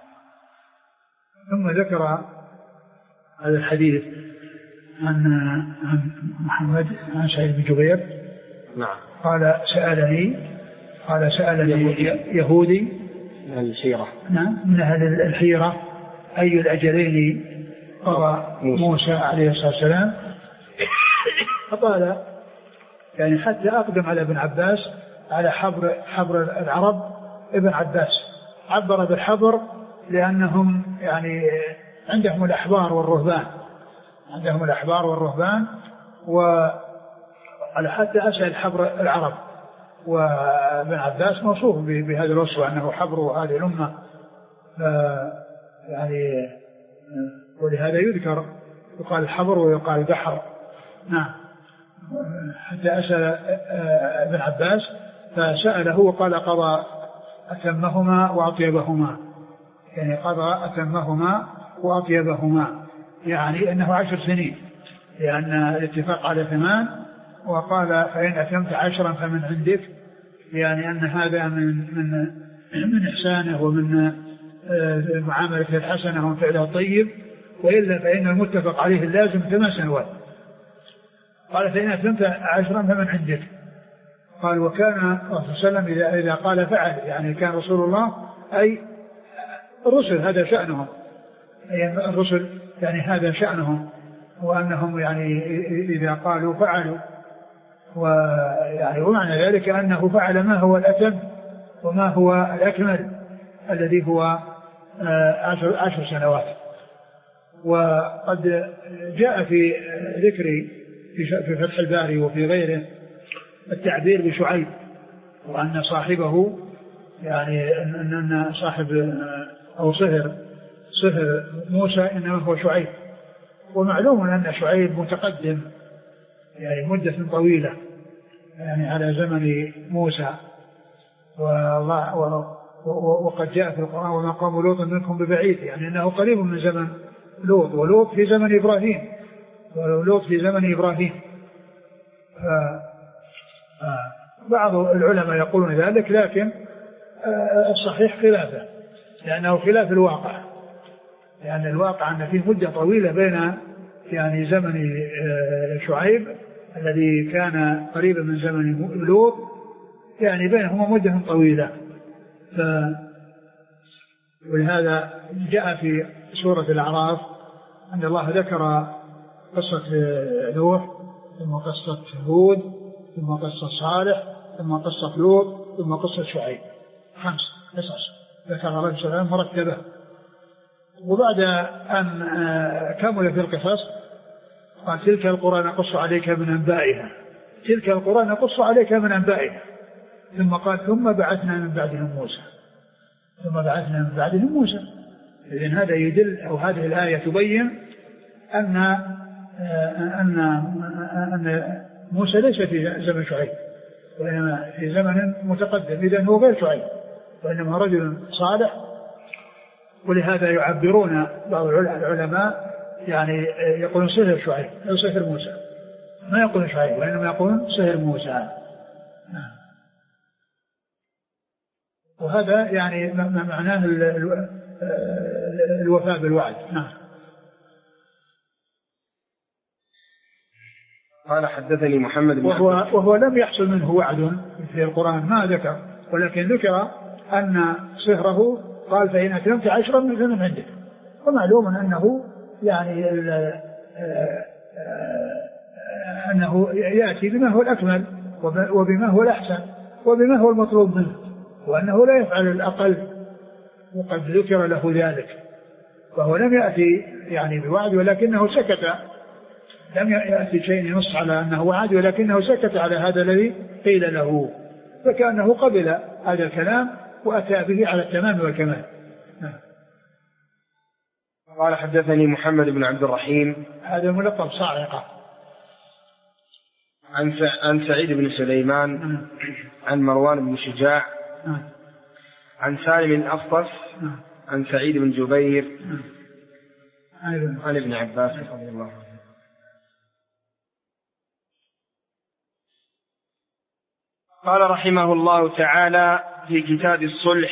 [SPEAKER 2] ثم ذكر هذا الحديث عن محمد عن سعيد بن جبير.
[SPEAKER 1] نعم.
[SPEAKER 2] قال: سألني قال سألني يهودي, يهودي
[SPEAKER 1] من الحيرة.
[SPEAKER 2] نعم، من أهل الحيرة: أي الأجلين قضى موسى عليه الصلاة والسلام؟ فقال يعني حتى أقدم على ابن عباس على حبر حبر العرب. ابن عباس عبر بالحبر لأنهم يعني عندهم الأحبار والرهبان عندهم الأحبار والرهبان وعلى حتى أسأل حبر العرب. وابن عباس موصوف بهذا الوصف أنه حبر هذه الأمة، يعني ولهذا يذكر يقال الحبر ويقال البحر. نعم. حتى أسأل ابن عباس فسأله وقال: قضى أتمهما وأطيبهما، يعني قضى أتمهما وأطيبهما، يعني أنه عشر سنين، لأن الاتفاق على ثمان، وقال فإن أتممت عشرا فمن عندك، يعني أن هذا من من من إحسانه ومن معاملته الحسنة وفعله الطيب، وإلا فإن المتفق عليه اللازم ثمان سنوات. قال فإن أتممت عشرا فمن عندك. قال وكان الرسول صلى الله عليه وسلم إذا, إذا قال فعل، يعني كان رسول الله أي الرسل هذا شأنهم، أي الرسل يعني هذا شأنهم، وأنهم يعني إذا قالوا فعلوا، ويعني ومعنى ذلك أنه فعل ما هو الأتم وما هو الأكمل الذي هو عشر, عشر سنوات. وقد جاء في ذكر في فتح الباري وفي غيره التعبير بشعيب، وأن صاحبه يعني أن صاحب أو صهر صهر موسى إنما هو شعيب. ومعلوم أن شعيب متقدم يعني مدة طويلة يعني على زمن موسى، والله وقد جاء في القرآن وما قام لوط منكم ببعيد، يعني أنه قريب من زمن لوط، ولوط في زمن إبراهيم ولوط في زمن إبراهيم. بعض العلماء يقولون ذلك، لكن الصحيح خلافه، لأنه خلاف الواقع، لأن الواقع أن فيه مدة طويلة بين يعني زمن شعيب الذي كان قريبا من زمن لوط، يعني بينهما مدة طويلة. ف... ولهذا جاء في سورة الأعراف أن الله ذكر قصة نوح، ثم قصة هود، ثم قصة صالح، ثم قصة لوط، ثم قصة شعيب، خمس قصص ذكر الله صلى الله عليه وسلم مرتبة. وبعد أن كمل في القصص قال تلك القرى نقص عليك من أنبائها، تلك القرى نقص عليك من أنبائها، ثم قال ثم بعثنا من بعدهم موسى، ثم بعثنا من بعدهم موسى. إذن هذا يدل، أو هذه الآية تبين أن أن أن موسى ليس في زمن شعيب، وإنما في زمن متقدم، إذن هو غير شعيب، وإنما رجل صالح. ولهذا يعبرون بعض العلماء يعني يقولون صهر شعيب أو صهر موسى، ما يقولون شعيب وإنما يقولون صهر موسى. وهذا يعني معناه الوفاء بالوعد. نعم.
[SPEAKER 1] قال حدثني محمد بن
[SPEAKER 2] وهو, وهو لم يحصل منه وعد في القرآن ما ذكر، ولكن ذكر أن صهره قال فإن أتممت عشرا من عندك، ومعلوم أنه يعني أنه يأتي بما هو الأكمل وبما هو الأحسن وبما هو المطلوب منه، وأنه لا يفعل الأقل، وقد ذكر له ذلك. وهو لم يأتي يعني بوعد، ولكنه سكت، لم يأتي شيء ينص على أنه وعد، ولكنه سكت على هذا الذي قيل له، فكأنه قبل هذا الكلام وأتى به على التمام والكمال.
[SPEAKER 1] قال حدثني محمد بن عبد الرحيم،
[SPEAKER 2] هذا ملقب صاعقة،
[SPEAKER 1] عن عن سعيد بن سليمان عن مروان بن شجاع عن سالم الأفطس عن سعيد بن جبير عن ابن عباس رضي الله عنه. قال رحمه الله تعالى في كتاب الصلح: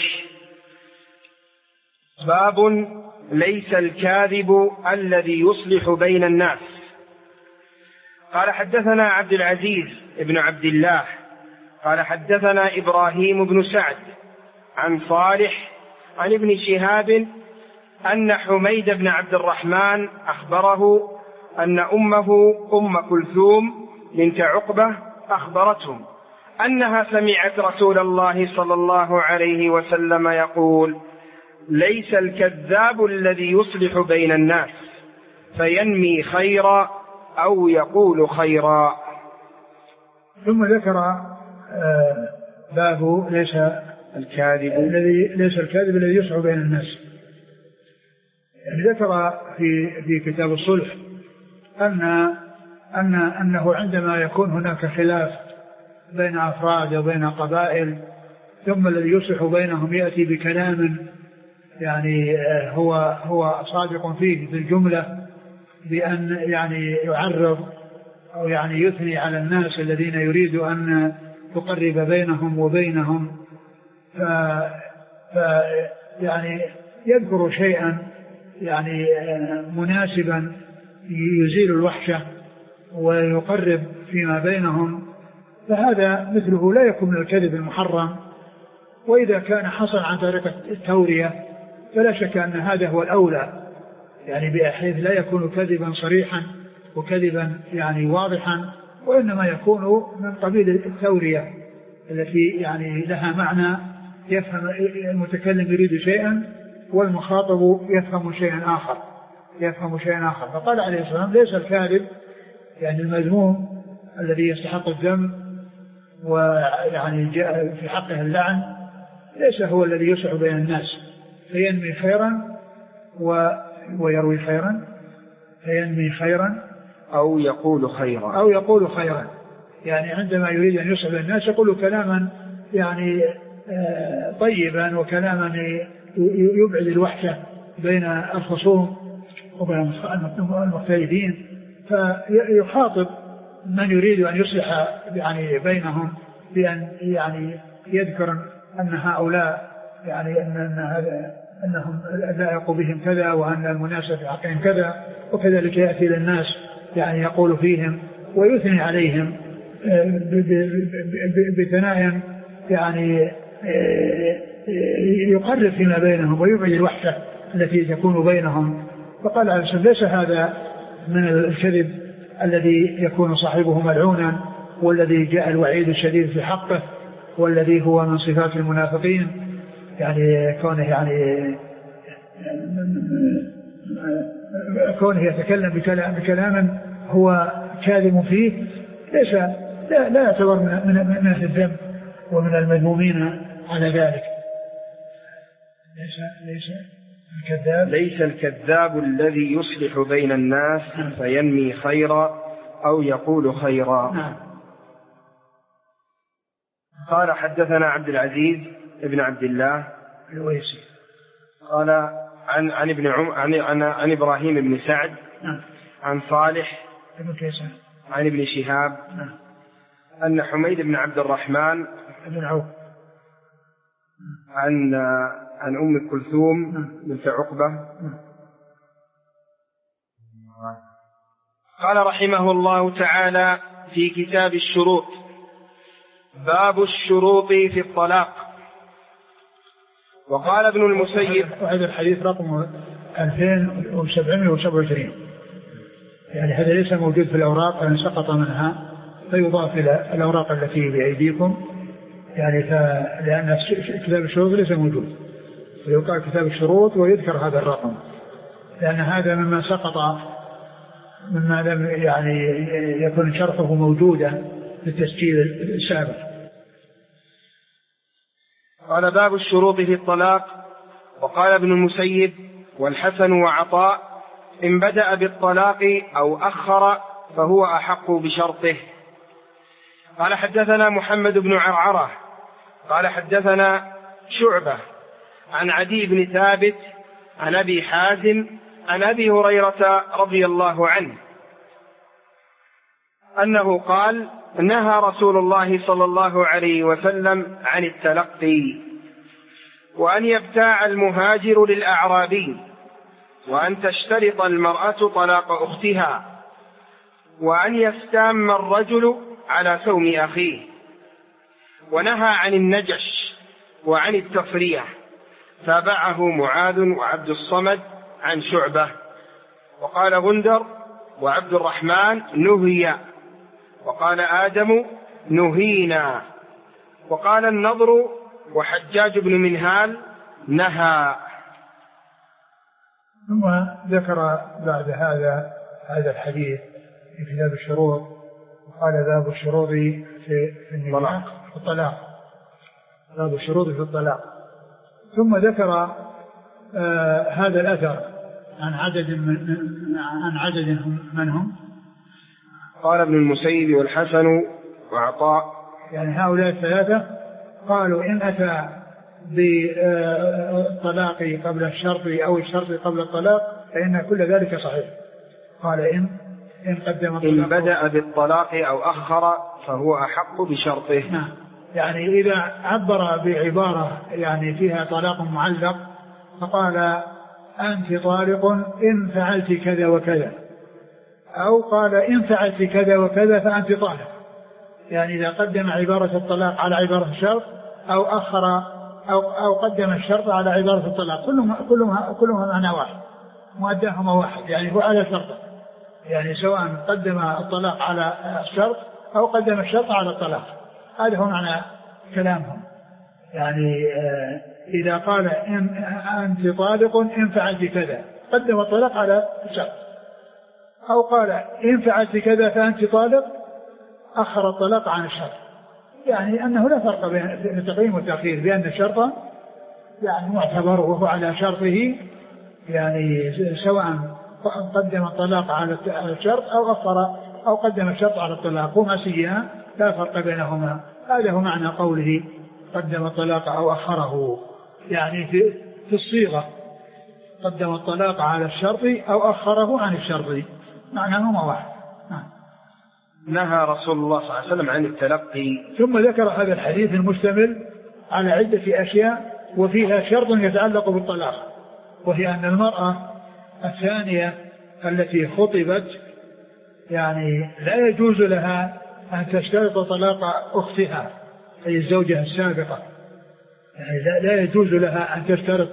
[SPEAKER 1] باب ليس الكاذب الذي يصلح بين الناس. قال حدثنا عبد العزيز بن عبد الله قال حدثنا إبراهيم بن سعد عن صالح عن ابن شهاب أن حميد بن عبد الرحمن أخبره أن أمه أم كلثوم بنت عقبة أخبرتهم أنها سمعت رسول الله صلى الله عليه وسلم يقول: ليس الكذاب الذي يصلح بين الناس فينمي خيرا أو يقول خيرا.
[SPEAKER 2] ثم ذكر باب ليس
[SPEAKER 1] الكاذب
[SPEAKER 2] الذي ليس الكاذب الذي يصلح بين الناس. يعني ذكر في في كتاب الصلح أن أن أنه عندما يكون هناك خلاف بين أفراد وبين قبائل، ثم الذي يصلح بينهم يأتي بكلام يعني هو هو صادق فيه بالجملة بأن يعني يعرض أو يعني يثني على الناس الذين يريد أن تقرب بينهم وبينهم، ف, ف يعني يذكر شيئا يعني مناسبا يزيل الوحشة ويقرب فيما بينهم، فهذا مثله لا يكون من الكذب المحرم. وإذا كان حصل عن طريقة التورية فلا شك أن هذا هو الأولى، يعني بحيث لا يكون كذبا صريحا وكذبا يعني واضحا، وإنما يكون من قبيل التورية التي يعني لها معنى، يفهم المتكلم يريد شيئا والمخاطب يفهم شيئا آخر يفهم شيئا آخر فقال عليه الصلاة والسلام: ليس الكاذب يعني المذموم الذي يستحق الذم ويعني جاء في حقه اللعن، ليس هو الذي يصلح بين الناس فينمي خيرا ويروي خيرا فينمي خيرا
[SPEAKER 1] أو يقول خيرا
[SPEAKER 2] أو يقول خيرا يعني عندما يريد أن يصلح بين الناس يقول كلاما يعني طيبا وكلاما يبعد الوحشة بين الخصوم وبين المختلفين، فيخاطب من يريد أن يصلح يعني بينهم بأن يعني يذكر أن هؤلاء يعني أن هذا أنهم اللائق بهم كذا وأن المناسب في حقهم كذا، وكذلك يأتي للناس يعني يقول فيهم ويثني عليهم بثناء يعني يقرب فيما بينهم ويبعد الوحشة التي تكون بينهم. فقال عليه الصلاة والسلام: ليس هذا من الكذب الذي يكون صاحبه ملعونا والذي جاء الوعيد الشديد في حقه والذي هو من صفات المنافقين، يعني كونه يعني كونه يتكلم بكلام, بكلام هو كاذب فيه، ليس لا, لا يعتبر من, من, من الذنب ومن المذمومين على ذلك. ليس ليس الكذاب
[SPEAKER 1] ليس الكذاب الذي يصلح بين الناس فينمي خيرا أو يقول خيرا.
[SPEAKER 2] نعم.
[SPEAKER 1] قال: حدثنا عبد العزيز ابن عبد الله
[SPEAKER 2] الويسي
[SPEAKER 1] قال عن عن ابن عم عن عن, عن إبراهيم بن سعد
[SPEAKER 2] نعم.
[SPEAKER 1] عن صالح
[SPEAKER 2] ابن كيسان
[SPEAKER 1] عن ابن شهاب
[SPEAKER 2] نعم.
[SPEAKER 1] أن حميد بن عبد الرحمن
[SPEAKER 2] بن عوف
[SPEAKER 1] عن عن أم كلثوم بنت عقبة قال رحمه الله تعالى في كتاب الشروط: باب الشروط في الطلاق. وقال ابن المسيب:
[SPEAKER 2] وهذا الحديث رقم ألفين وسبعمائة وسبعة وعشرين، يعني هذا ليس موجود في الأوراق، أن سقط منها فيضاف إلى الأوراق التي بأيديكم، يعني لأن كتاب الشروط ليس موجود، فيقال كتاب الشروط ويذكر هذا الرقم، لأن هذا مما سقط مما لم يعني يكون شرحه موجودا في التسجيل السابق.
[SPEAKER 1] قال: باب الشروط في الطلاق. وقال ابن المسيب والحسن وعطاء: إن بدأ بالطلاق أو أخر فهو أحق بشرطه. قال: حدثنا محمد بن عرعرة قال: حدثنا شعبة عن عدي بن ثابت عن أبي حازم عن أبي هريرة رضي الله عنه أنه قال: نهى رسول الله صلى الله عليه وسلم عن التلقي، وأن يبتاع المهاجر للأعرابي، وأن تشترط المرأة طلاق أختها، وأن يستام الرجل على سوم أخيه، ونهى عن النجش وعن التصريح. تابعه معاذ وعبد الصمد عن شعبة. وقال غندر وعبد الرحمن: نهي. وقال آدم: نهينا. وقال النضر وحجاج بن منهال: نهى.
[SPEAKER 2] ثم ذكر بعد هذا هذا الحديث في كتاب الشروط، وقال: باب الشروط في في النكاح في الطلاق. باب الشروط في الطلاق. ثم ذكر آه هذا الأثر عن عدد من عن عدد من هم.
[SPEAKER 1] قال ابن المسيب والحسن وعطاء،
[SPEAKER 2] يعني هؤلاء الثلاثة قالوا: إن أتى بالطلاق قبل الشرط أو الشرط قبل الطلاق فإن كل ذلك صحيح. قال إن إن قدم
[SPEAKER 1] إن بدأ بالطلاق أو أخر فهو أحق بشرطه.
[SPEAKER 2] نعم. يعني إذا عبر بعبارة يعني فيها طلاق معلق فقال أنت طالق إن فعلت كذا وكذا، أو قال إن فعلت كذا وكذا فأنت طالق، يعني إذا قدم عبارة الطلاق على عبارة الشرط أو أخر أو, أو قدم الشرط على عبارة الطلاق كلهم كلهم كلهم معنى واحد، مؤداهما واحد، يعني هو على شرطه، يعني سواء قدم الطلاق على الشرط أو قدم الشرط على الطلاق، هذا هو معنى كلامهم. يعني إذا قال إن أنت طالق إن فعلت كذا قدم الطلاق على الشرط، أو قال إن فعلت كذا فأنت طالق أخر الطلاق عن الشرط، يعني أنه لا فرق بين التقديم والتأخير، بأن الشرط يعني معتبر وهو على شرطه، يعني سواء قدم الطلاق على الشرط أو أخر أو قدم الشرط على الطلاق هما سيئان لا فرق بينهما. هذا هو معنى قوله قدم الطلاق أو أخره، يعني في, في الصيغة قدم الطلاق على الشرط أو أخره عن الشرط، معناهما واحد.
[SPEAKER 1] نهى رسول الله صلى الله عليه وسلم عن التلقي.
[SPEAKER 2] ثم ذكر هذا الحديث المشتمل على عدة أشياء وفيها شرط يتعلق بالطلاق، وهي أن المرأة الثانية التي خطبت يعني لا يجوز لها أن تشترط طلاق أختها أي الزوجة السابقة، يعني لا يجوز لها أن تشترط،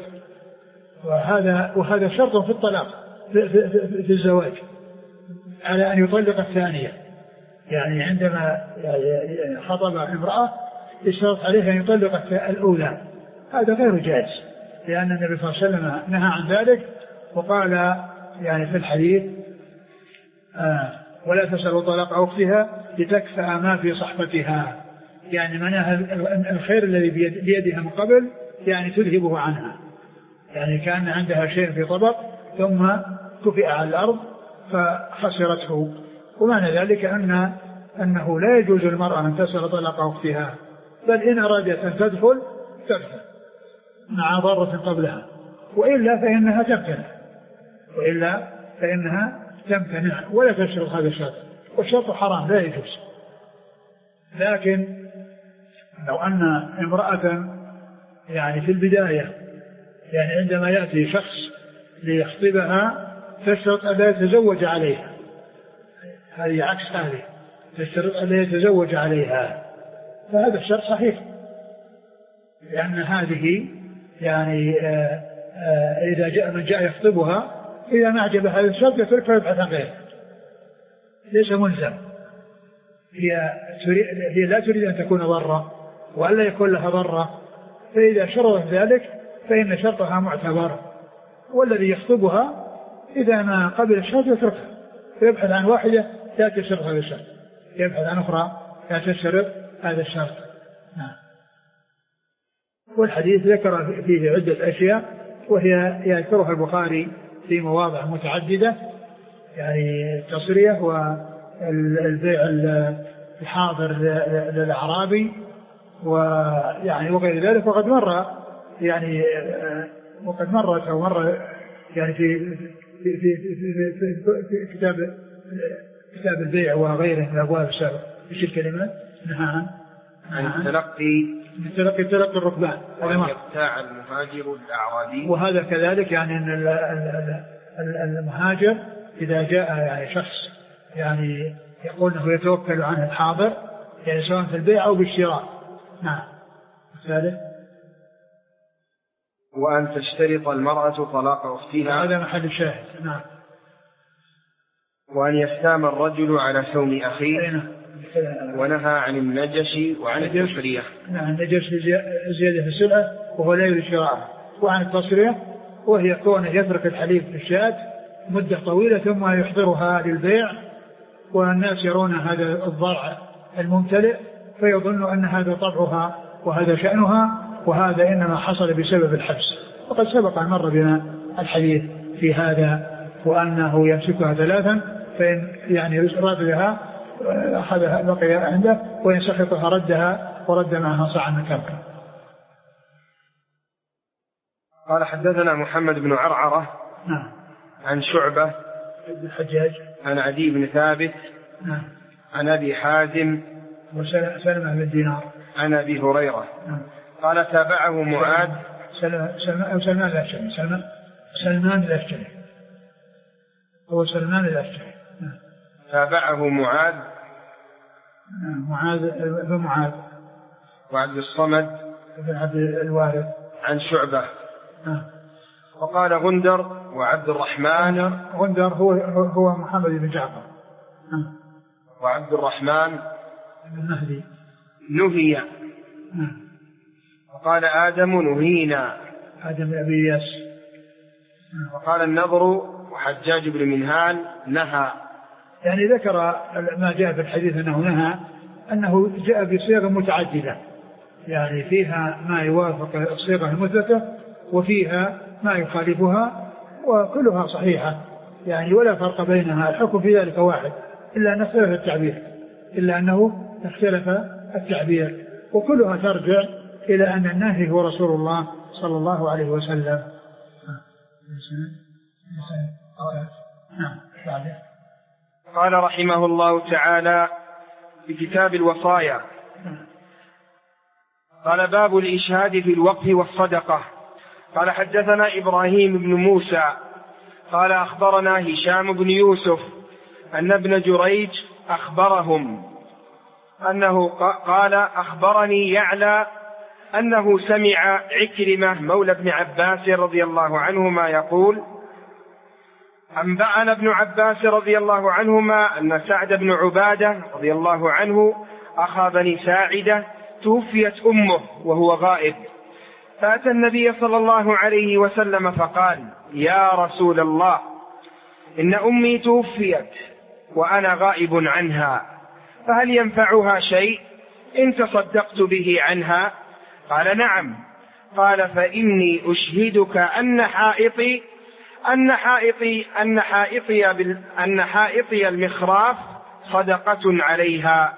[SPEAKER 2] وهذا وهذا شرط في الطلاق في, في, في, في الزواج على أن يطلق الثانية، يعني عندما خطب امرأة اشترط عليها أن يطلق الأولى، هذا غير جائز، لأن النبي صلى الله عليه وسلم نهى عن ذلك وقال يعني في الحديث آه ولا تسأل طلاق أختها لتكفأ ما في صحبتها، يعني منها الخير الذي بيدها من قبل يعني تذهبه عنها، يعني كان عندها شيء في طبق ثم كفئ على الأرض فخسرته، ومعنى ذلك أن أنه لا يجوز للمرأة أن تسأل طلاق أختها، بل إن أرادت أن تدخل تدخل مع ضرة قبلها، وإلا فإنها تمتنع وإلا فإنها تمتنع ولا تشرط هذا الشرط، والشرط حرام لا يجوز. لكن لو أن امرأة يعني في البداية يعني عندما يأتي شخص ليخطبها تشرط أن لا يتزوج عليها، هذه عكس هذه، تشترط أن لا يتزوج عليها، فهذا الشرط صحيح، لأن هذه يعني آآ آآ إذا جاء من جاء يخطبها إذا ما أعجب هذا الشرط يتركها ويبحث عن غيره، ليس ملزم، هي, هي لا تريد أن تكون ضرة وألا يكون لها ضرة، فإذا شرطت ذلك فإن شرطها معتبر، والذي يخطبها إذا ما قبل الشرط يتركها ويبحث عن واحدة لا تشترط هذا الشرط، يبحث عن أخرى لا تشترط هذا الشرط. نعم. والحديث ذكر فيه عدة أشياء وهي يذكرها البخاري في مواضع متعددة، يعني التصرية والبيع الحاضر للأعرابي ويعني وغير ذلك، وقد مر يعني وقد مرت أو مر يعني في في في في, في, في كتاب كتاب البيع وغيره من الأبواب السابقة ايش الكلمات؟ نعم
[SPEAKER 1] عن تلقي
[SPEAKER 2] من تلقي تلقي الركبان،
[SPEAKER 1] وأن يبتاع المهاجر الأعرابي،
[SPEAKER 2] وهذا كذلك يعني أن المهاجر إذا جاء يعني شخص يعني يقول أنه يتوكل عنه الحاضر يعني سواء في البيع أو بالشراء. نعم. الثالث
[SPEAKER 1] وأن تشترط المرأة طلاق أختها،
[SPEAKER 2] هذا محل الشاهد. نعم.
[SPEAKER 1] وأن يستام الرجل على سوم أخيه، ونهى عن النجش وعن التصرية.
[SPEAKER 2] نعم. النجش زيادة في السلعة وهو لا يريد شراءها، وعن التصرية وهي كونه يترك الحليب في الشاة مدة طويلة ثم يحضرها للبيع، والناس يرون هذا الضرع الممتلئ فيظن أن هذا طبعها وهذا شأنها، وهذا إنما حصل بسبب الحبس، وقد سبق أن مر بنا الحديث في هذا، وأنه يمسكها ثلاثا فإن يعني راد لها أخذها بقي عنده، وإن سخطها ردها ورد معها صاعا من تمر.
[SPEAKER 1] قال حدثنا محمد بن عرعرة
[SPEAKER 2] نعم
[SPEAKER 1] عن شعبة
[SPEAKER 2] بن الحجاج
[SPEAKER 1] عن عدي بن ثابت
[SPEAKER 2] نعم
[SPEAKER 1] عن أبي حازم
[SPEAKER 2] وسلمة بن دينار
[SPEAKER 1] عن أبي هريرة
[SPEAKER 2] نعم.
[SPEAKER 1] قال تابعه معاذ
[SPEAKER 2] سلمان سلمان الأشجعي سلمان سلمان الأشجعي هو سلمان الأشجعي نعم.
[SPEAKER 1] تابعه معاذ
[SPEAKER 2] نعم. معاذ بن معاذ
[SPEAKER 1] وعبد الصمد
[SPEAKER 2] بن عبد الوارث
[SPEAKER 1] عن شعبة
[SPEAKER 2] نعم.
[SPEAKER 1] وقال غندر وعبد الرحمن
[SPEAKER 2] غندر هو هو محمد بن جعفر نعم.
[SPEAKER 1] وعبد الرحمن
[SPEAKER 2] بن مهدي
[SPEAKER 1] نهي
[SPEAKER 2] نعم. وقال
[SPEAKER 1] آدم نهينا
[SPEAKER 2] آدم بن أبي إياس
[SPEAKER 1] نعم. وقال النضر وحجاج بن منهال نهى.
[SPEAKER 2] يعني ذكر ما جاء في الحديث أنه نهى أنه جاء بصيغ متعددة يعني فيها ما يوافق الصيغة المثبتة وفيها ما يخالفها وكلها صحيحة يعني ولا فرق بينها الحكم في ذلك واحد إلا أن اختلف التعبير إلا أنه اختلف التعبير وكلها ترجع إلى أن الناهي هو رسول الله صلى الله عليه وسلم.
[SPEAKER 1] قال رحمه الله تعالى في كتاب الوصايا قال باب الإشهاد في الوقف والصدقة. قال حدثنا إبراهيم بن موسى قال أخبرنا هشام بن يوسف أن ابن جريج أخبرهم أنه قال أخبرني يعلى أنه سمع عكرمة مولى ابن عباس رضي الله عنهما يقول أنبأنا ابن عباس رضي الله عنهما أن سعد بن عبادة رضي الله عنه أخا بني ساعدة توفيت أمه وهو غائب فأتى النبي صلى الله عليه وسلم فقال يا رسول الله إن أمي توفيت وأنا غائب عنها فهل ينفعها شيء إن تصدقت به عنها؟ قال نعم. قال فإني أشهدك أن حائطي أن حائطي أن حائطي بال أن حائطي المخراف صدقة عليها.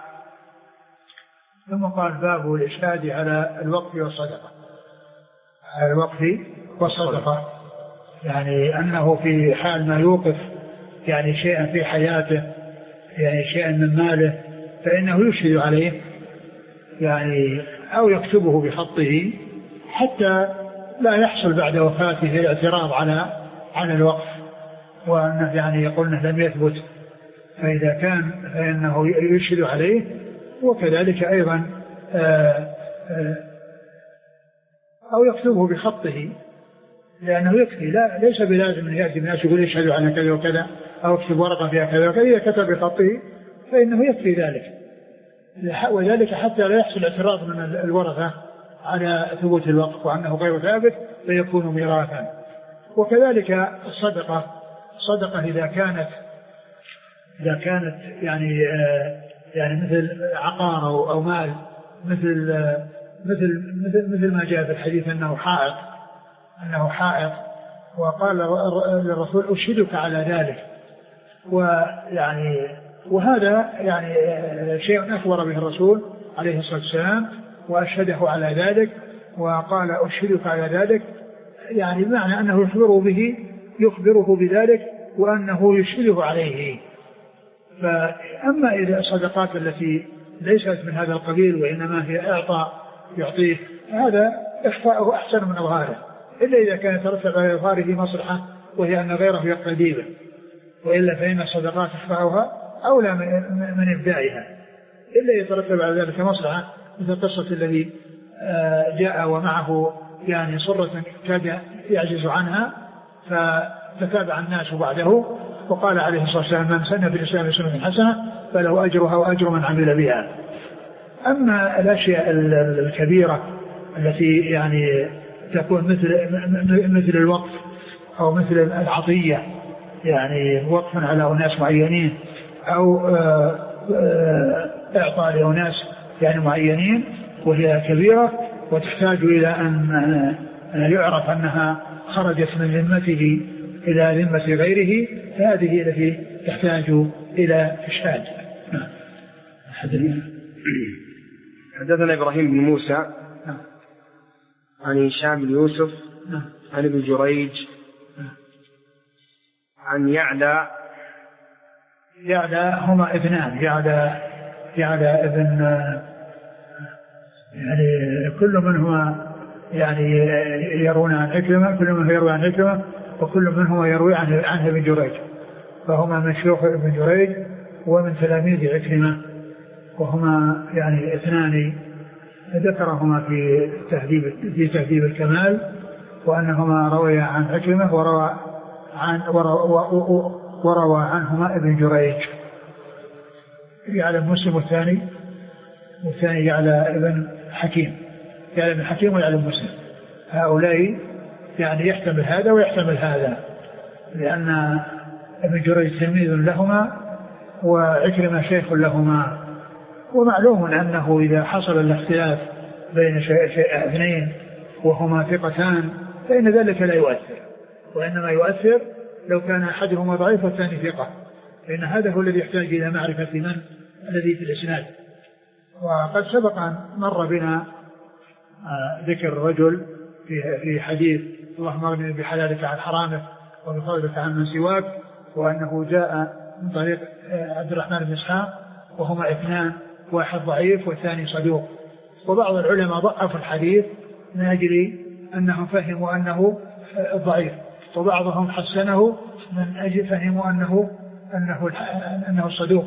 [SPEAKER 2] ثم قال باب الإشهاد على الوقف والصدقة على الوقف والصدقة يعني أنه في حال ما يوقف يعني شيئا في حياته يعني شيئا من ماله فإنه يشهد عليه يعني أو يكتبه بخطه حتى لا يحصل بعد وفاته الاعتراض على على الوقف وأنه يعني يقولنا لم يثبت فإذا كان فإنه يشهد عليه وكذلك أيضا آآ آآ أو يكتبه بخطه لأنه يكفي لا ليس بلازم أن يأتي الناس يقول يشهد على كذا وكذا أو يكتب ورقة فيها كذا وكذا إذا كتب بخطه فإنه يكفي ذلك وذلك حتى لا يحصل اعتراض من الورثة على ثبوت الوقف وأنه غير ثابت فيكون ميراثا. وكذلك الصدقة الصدقة إذا كانت إذا كانت يعني يعني مثل عقار أو, أو مال مثل مثل مثل مثل ما جاء في الحديث أنه حائط أنه حائط وقال للرسول أشهدك على ذلك ويعني وهذا يعني شيء أخبر به الرسول عليه الصلاة والسلام وأشهده على ذلك وقال أشهدك على ذلك يعني بمعنى أنه يخبره به يخبره بذلك وأنه يشهده عليه. فأما إذا الصدقات التي ليست من هذا القبيل وإنما هي إعطاء يعطيه هذا إخفاؤه أحسن من إظهاره إلا إذا كان يترتب على إظهاره مصلحة وهي أن غيره يقتدي به وإلا فإن الصدقات إخفاؤها أولى من إبدائها إلا يترتب على ذلك مصلحة مثل قصة الذي جاء ومعه يعني صرة كاد يعجز عنها فتتابع الناس بعده وقال عليه الصلاة والسلام من سن في الإسلام سنة حسنة فله أجرها وأجر من عمل بها. أما الأشياء الكبيرة التي يعني تكون مثل مثل الوقف أو مثل العطية يعني وقف على أناس معينين أو إعطاء لأناس يعني معينين وهي كبيرة وتحتاج إلى أن يعرف أنها خرجت من ذمته إلى ذمة غيره فهذه التي تحتاج إلى إشهاد.
[SPEAKER 1] حدثنا إبراهيم بن موسى عن هشام بن يوسف عن ابن جريج عن يعلى.
[SPEAKER 2] يعلى هما اثنان، يعلى يعلى ابن يعني كل منهما يعني يروون عن عكرمة، كل منهما يروي عن عكرمة، وكل منهما يروي عن عن ابن جريج، فهما من شيوخ ابن جريج ومن تلاميذ عكرمة، وهما يعني اثنان ذكرهما في تهذيب في تهذيب الكمال، وأنهما روي عن عكرمة وروى عن وروى, وروى عنهما ابن جريج. يعلم مسلم الثاني والثاني يعلى ابن حكيم، يعلى ابن حكيم ويعلم مسلم، هؤلاء يعني يحتمل هذا ويحتمل هذا، لأن ابن جريج تلميذ لهما وعكرمة شيخ لهما، ومعلوم أنه إذا حصل الاختلاف بين اثنين وهما ثقتان فإن ذلك لا يؤثر، وإنما يؤثر لو كان أحدهما ضعيف والثاني ثقة، لأن هذا هو الذي يحتاج إلى معرفة من الذي في الإسناد. وقد سبق أن مر بنا ذكر رجل في حديث اللهم اغنني بحلالك عن حرامك وبفضلك عن من سواك، وأنه جاء من طريق عبد الرحمن بن إسحاق وهما اثنان، واحد ضعيف والثاني صدوق. وبعض العلماء ضعفوا الحديث من أجل أنهم فهموا أنه ضعيف، وبعضهم حسنه من أجل فهموا أنه أنه أنه صدوق.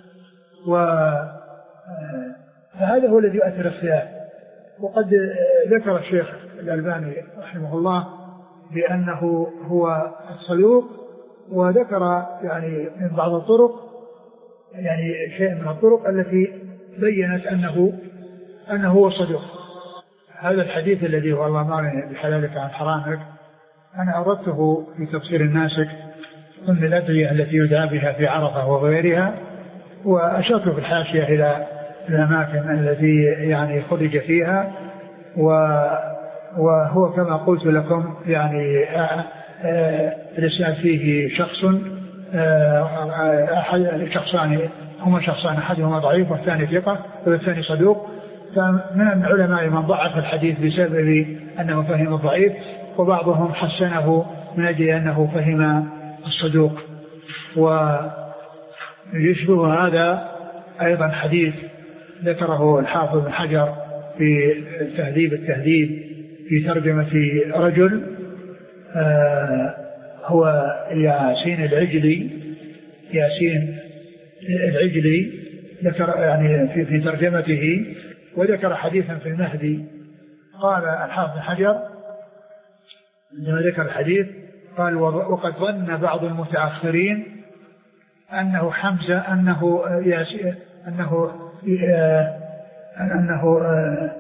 [SPEAKER 2] فهذا هو الذي يؤثر الخلاف. وقد ذكر الشيخ الألباني رحمه الله بأنه هو الصدوق، وذكر يعني من بعض الطرق يعني شيء من الطرق التي بينت أنه أنه هو صدوق. هذا الحديث الذي هو اللهم اغنني بحلالك عن حرامك أنا أردته في تفسير الناسك ضمن الأدعية التي يدعى بها في عرفة وغيرها، وأشرت في الحاشية إلى الأماكن التي يعني خرج فيها، وهو كما قلت لكم يعني الإسناد فيه شخص أحد شخصان هما شخصان أحدهما ضعيف والثاني ثقة والثاني صدوق. فمن العلماء من ضعف الحديث بسبب أنه فهم الضعيف، وبعضهم حسنه من أجل أنه فهم الصدوق. ويشبه هذا أيضا حديث ذكره الحافظ بن حجر في تهذيب التهذيب في ترجمة رجل آه هو ياسين العجلي ياسين العجلي ذكر يعني في, في ترجمته، وذكر حديثا في المهدي. قال الحافظ بن حجر عندما ذكر الحديث قال وقد ظن بعض المتأخرين أنه حمزة أنه ياسين أنه آه أنه آه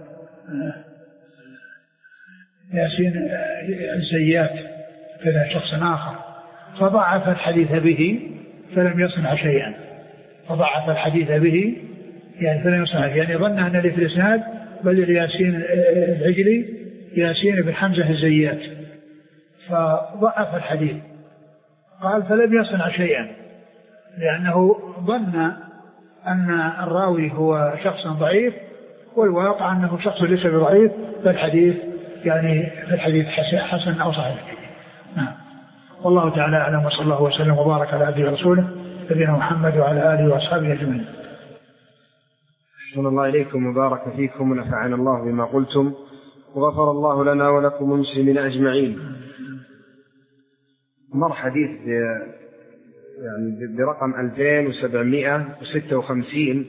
[SPEAKER 2] ياسين الزيات كذا شخص آخر، فضعف الحديث به فلم يصنع شيئا فضعف الحديث به يعني فلم يصنع، يعني ظن أن اللي في الإسناد بل ياسين العجلي ياسين بن حمزة الزيات، فضعف الحديث. قال فلم يصنع شيئا لأنه ظن أن الراوي هو شخص ضعيف، والواقع أنه شخص ليس بضعيف، فالحديث يعني الحديث حسن أو صحيح. نعم. والله تعالى أعلم، وصلى الله وسلم وبارك على عبده ورسوله نبينا محمد وعلى آله وأصحابه أجمعين.
[SPEAKER 1] صلى الله إليكم وبارك فيكم ونفعنا الله بما قلتم، وغفر الله لنا ولكم ومسلمين أجمعين. مر حديث يعني برقم ألفين وسبعمائة وستة وخمسين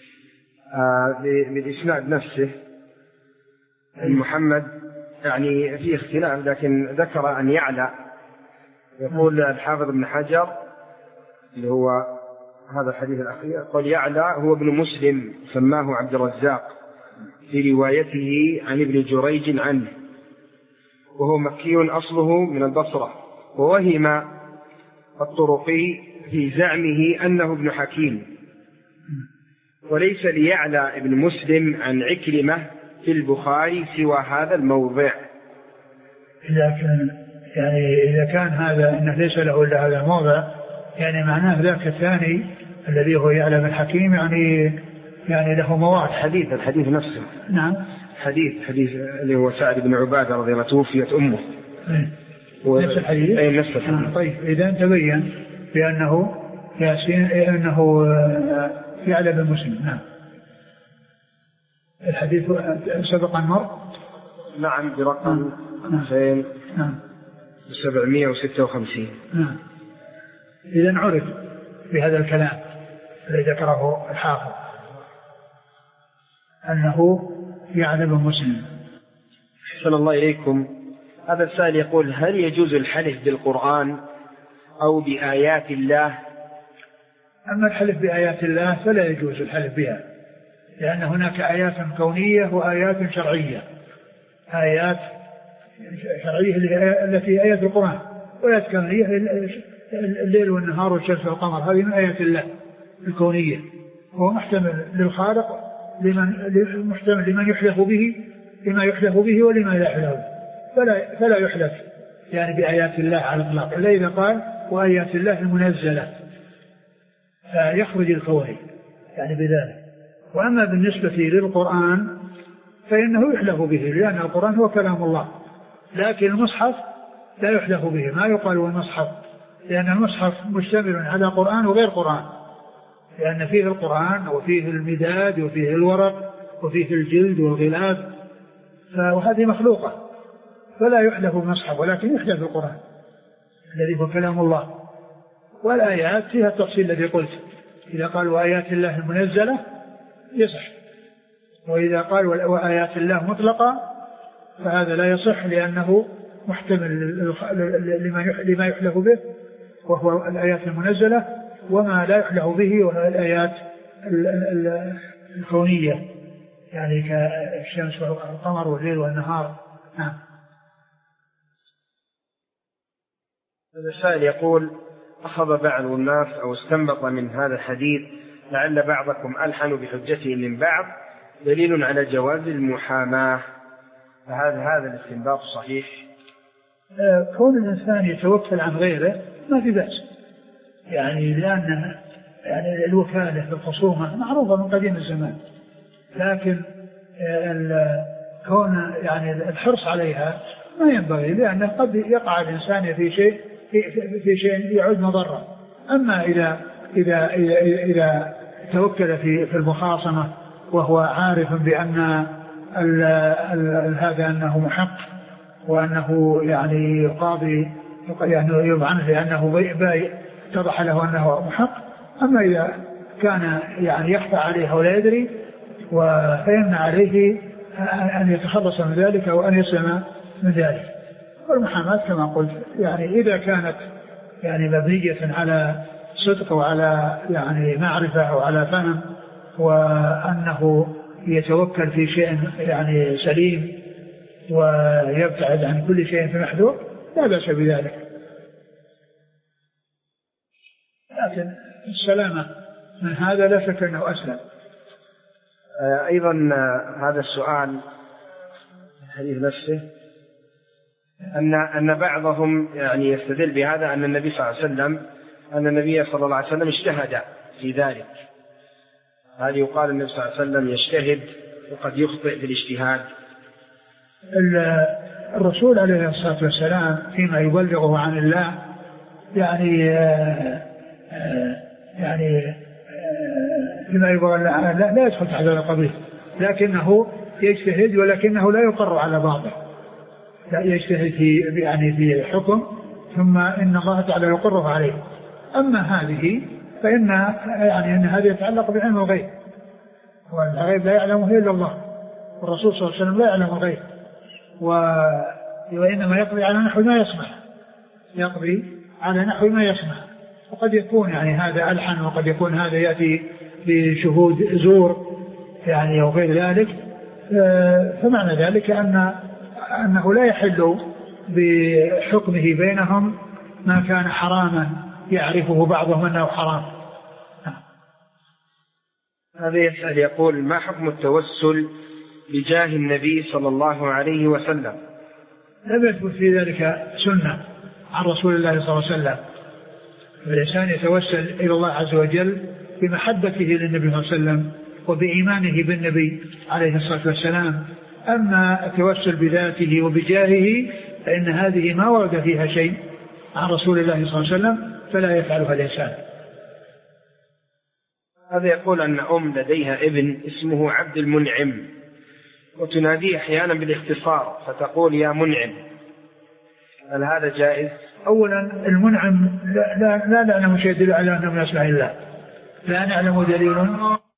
[SPEAKER 1] بالإسناد نفسه محمد، يعني فيه اختلاف لكن ذكر أن يعلى. يقول الحافظ ابن حجر اللي هو هذا الحديث الأخير قال يعلى هو ابن مسلم سماه عبد الرزاق في روايته عن ابن جريج عنه، وهو مكي أصله من البصرة، ووهم الطرقي في زعمه أنه ابن حكيم، وليس ليعلى ابن مسلم عن عكرمة في البخاري سوى هذا الموضع.
[SPEAKER 2] إذا كان يعني إذا كان هذا أنه ليس له إلا هذا الموضع، يعني معناه ذاك الثاني الذي هو يعلى بن حكيم يعني يعني له مواعظ.
[SPEAKER 1] حديث الحديث نفسه.
[SPEAKER 2] نعم.
[SPEAKER 1] حديث حديث اللي هو سعد بن عبادة رضي الله عنه توفيت أمه،
[SPEAKER 2] و... نفس الحديث.
[SPEAKER 1] أي نفس الحديث.
[SPEAKER 2] آه طيب إذا تبين بأنه ياسين أنه يعلى بالمسلم. نعم. الحديث سبق المر.
[SPEAKER 1] نعم برقم ألفين وسبعمائة وستة وخمسين.
[SPEAKER 2] نعم. إذا عرف بهذا الكلام الذي ذكره الحافظ أنه يعلم المسلم.
[SPEAKER 1] أحسن الله إليكم. هذا السائل يقول: هل يجوز الحلف بالقرآن أو بآيات الله؟
[SPEAKER 2] أما الحلف بآيات الله فلا يجوز الحلف بها، لأن هناك آيات كونية وآيات شرعية. آيات شرعية التي آيات القرآن، وآيات كونية الليل والنهار والشمس والقمر، هذه من آيات الله الكونية، هو محتمل للخالق لمن محتمل لمن يحلف به لما يحلف به ولما لا يحلف به، فلا فلا يحلف يعني بآيات الله على الإطلاق إلا إذا قال وآيات الله المنزلة فيخرج الكوني يعني بذلك. وأما بالنسبة للقرآن فإنه يحلف به، لأن القرآن هو كلام الله، لكن المصحف لا يحلف به، ما يقال والمصحف، لأن المصحف مشتمل على قرآن وغير قرآن، لأن فيه القرآن وفيه المداد وفيه الورق وفيه الجلد والغلاف، وهذه مخلوقة، فلا يحلف المصحف ولكن يحلف القرآن الذي هو كلام الله. والآيات فيها التفصيل الذي قلت، إذا قال وآيات الله المنزلة يصح، وإذا قال وآيات الله مطلقة فهذا لا يصح، لأنه محتمل لما يحلف به وهو الآيات المنزلة، وما لا يحلف به وهو الآيات الكونية يعني كالشمس والقمر والليل والنهار. نعم.
[SPEAKER 1] السائل يقول: أخذ بعض الناس أو استنبط من هذا الحديث لعل بعضكم ألحن بحجته من بعض دليل على جواز المحاماة، فهذا هذا الاستنباط صحيح؟
[SPEAKER 2] كون الإنسان يتوكل عن غيره ما في بأس، يعني لأن يعني الوكالة في الخصومة معروفة من قديم الزمان، لكن كون يعني الحرص عليها ما ينبغي، لأنه قد يقع الإنسان في شيء في شيء يعود مضرة. أما إذا إذا إذا, إذا توكل في في المخاصمة وهو عارف بأن ال ال هذا أنه محق وأنه يعني يقاضي يعني يضعنه لأنه اتضح له أنه محق. أما إذا كان يعني يخفى عليه ولا يدري فإن عليه أن يتخلص من ذلك أو أن يسلم من ذلك. والمحاماة كما قلت يعني إذا كانت يعني مبنية على صدق وعلى يعني معرفة وعلى فهم، وأنه يتوكل في شيء يعني سليم ويبتعد عن كل شيء في محذور، لا بأس بذلك. لكن السلامة من هذا لا شك أنه أسلم.
[SPEAKER 1] أيضا هذا السؤال الحديث نفسه أن أن بعضهم يعني يستدل بهذا أن النبي صلى الله عليه وسلم أن النبي صلى الله عليه وسلم اجتهد في ذلك. هذا يقال النبي صلى الله عليه وسلم يجتهد وقد يخطئ في الاجتهاد.
[SPEAKER 2] الرسول عليه الصلاة والسلام فيما يبلغه عن الله يعني يعني فيما يبلغ لا, لا يدخل تحت هذا القضية، لكنه يجتهد ولكنه لا يقر على بعضه، لا يجتهد في يعني في حكم ثم إن الله تعالى يقره عليه. أما هذه فإن يعني أن هذه يتعلق بعلم الغيب، والغيب لا يعلمه إلا الله، والرسول صلى الله عليه وسلم لا يعلم الغيب، وإنما يقضي على نحو ما يسمع، يقضي على نحو ما يسمع. وقد يكون يعني هذا ألحن، وقد يكون هذا يأتي بشهود زور يعني أو غير ذلك. فمعنى ذلك أن أنه لا يحل بحكمه بينهم ما كان حراما يعرفه بعضهم أنه حرام.
[SPEAKER 1] هذا يسأل يقول: ما حكم التوسل بجاه النبي صلى الله عليه وسلم؟
[SPEAKER 2] لم يثبت في ذلك سنة عن رسول الله صلى الله عليه وسلم. الإنسان يتوسل إلى الله عز وجل بمحبته للنبي صلى الله عليه وسلم وبإيمانه بالنبي عليه الصلاة والسلام. أما التوسل بذاته وبجاهه فإن هذه ما ورد فيها شيء عن رسول الله صلى الله عليه وسلم فلا يفعلها الإنسان.
[SPEAKER 1] هذا يقول أن أم لديها ابن اسمه عبد المنعم وتناديه أحيانا بالاختصار فتقول يا منعم، هل هذا جائز؟
[SPEAKER 2] أولا المنعم لا, لا, لا نعلم شيء يدل على أنه من أسماء الله، لا نعلم دليل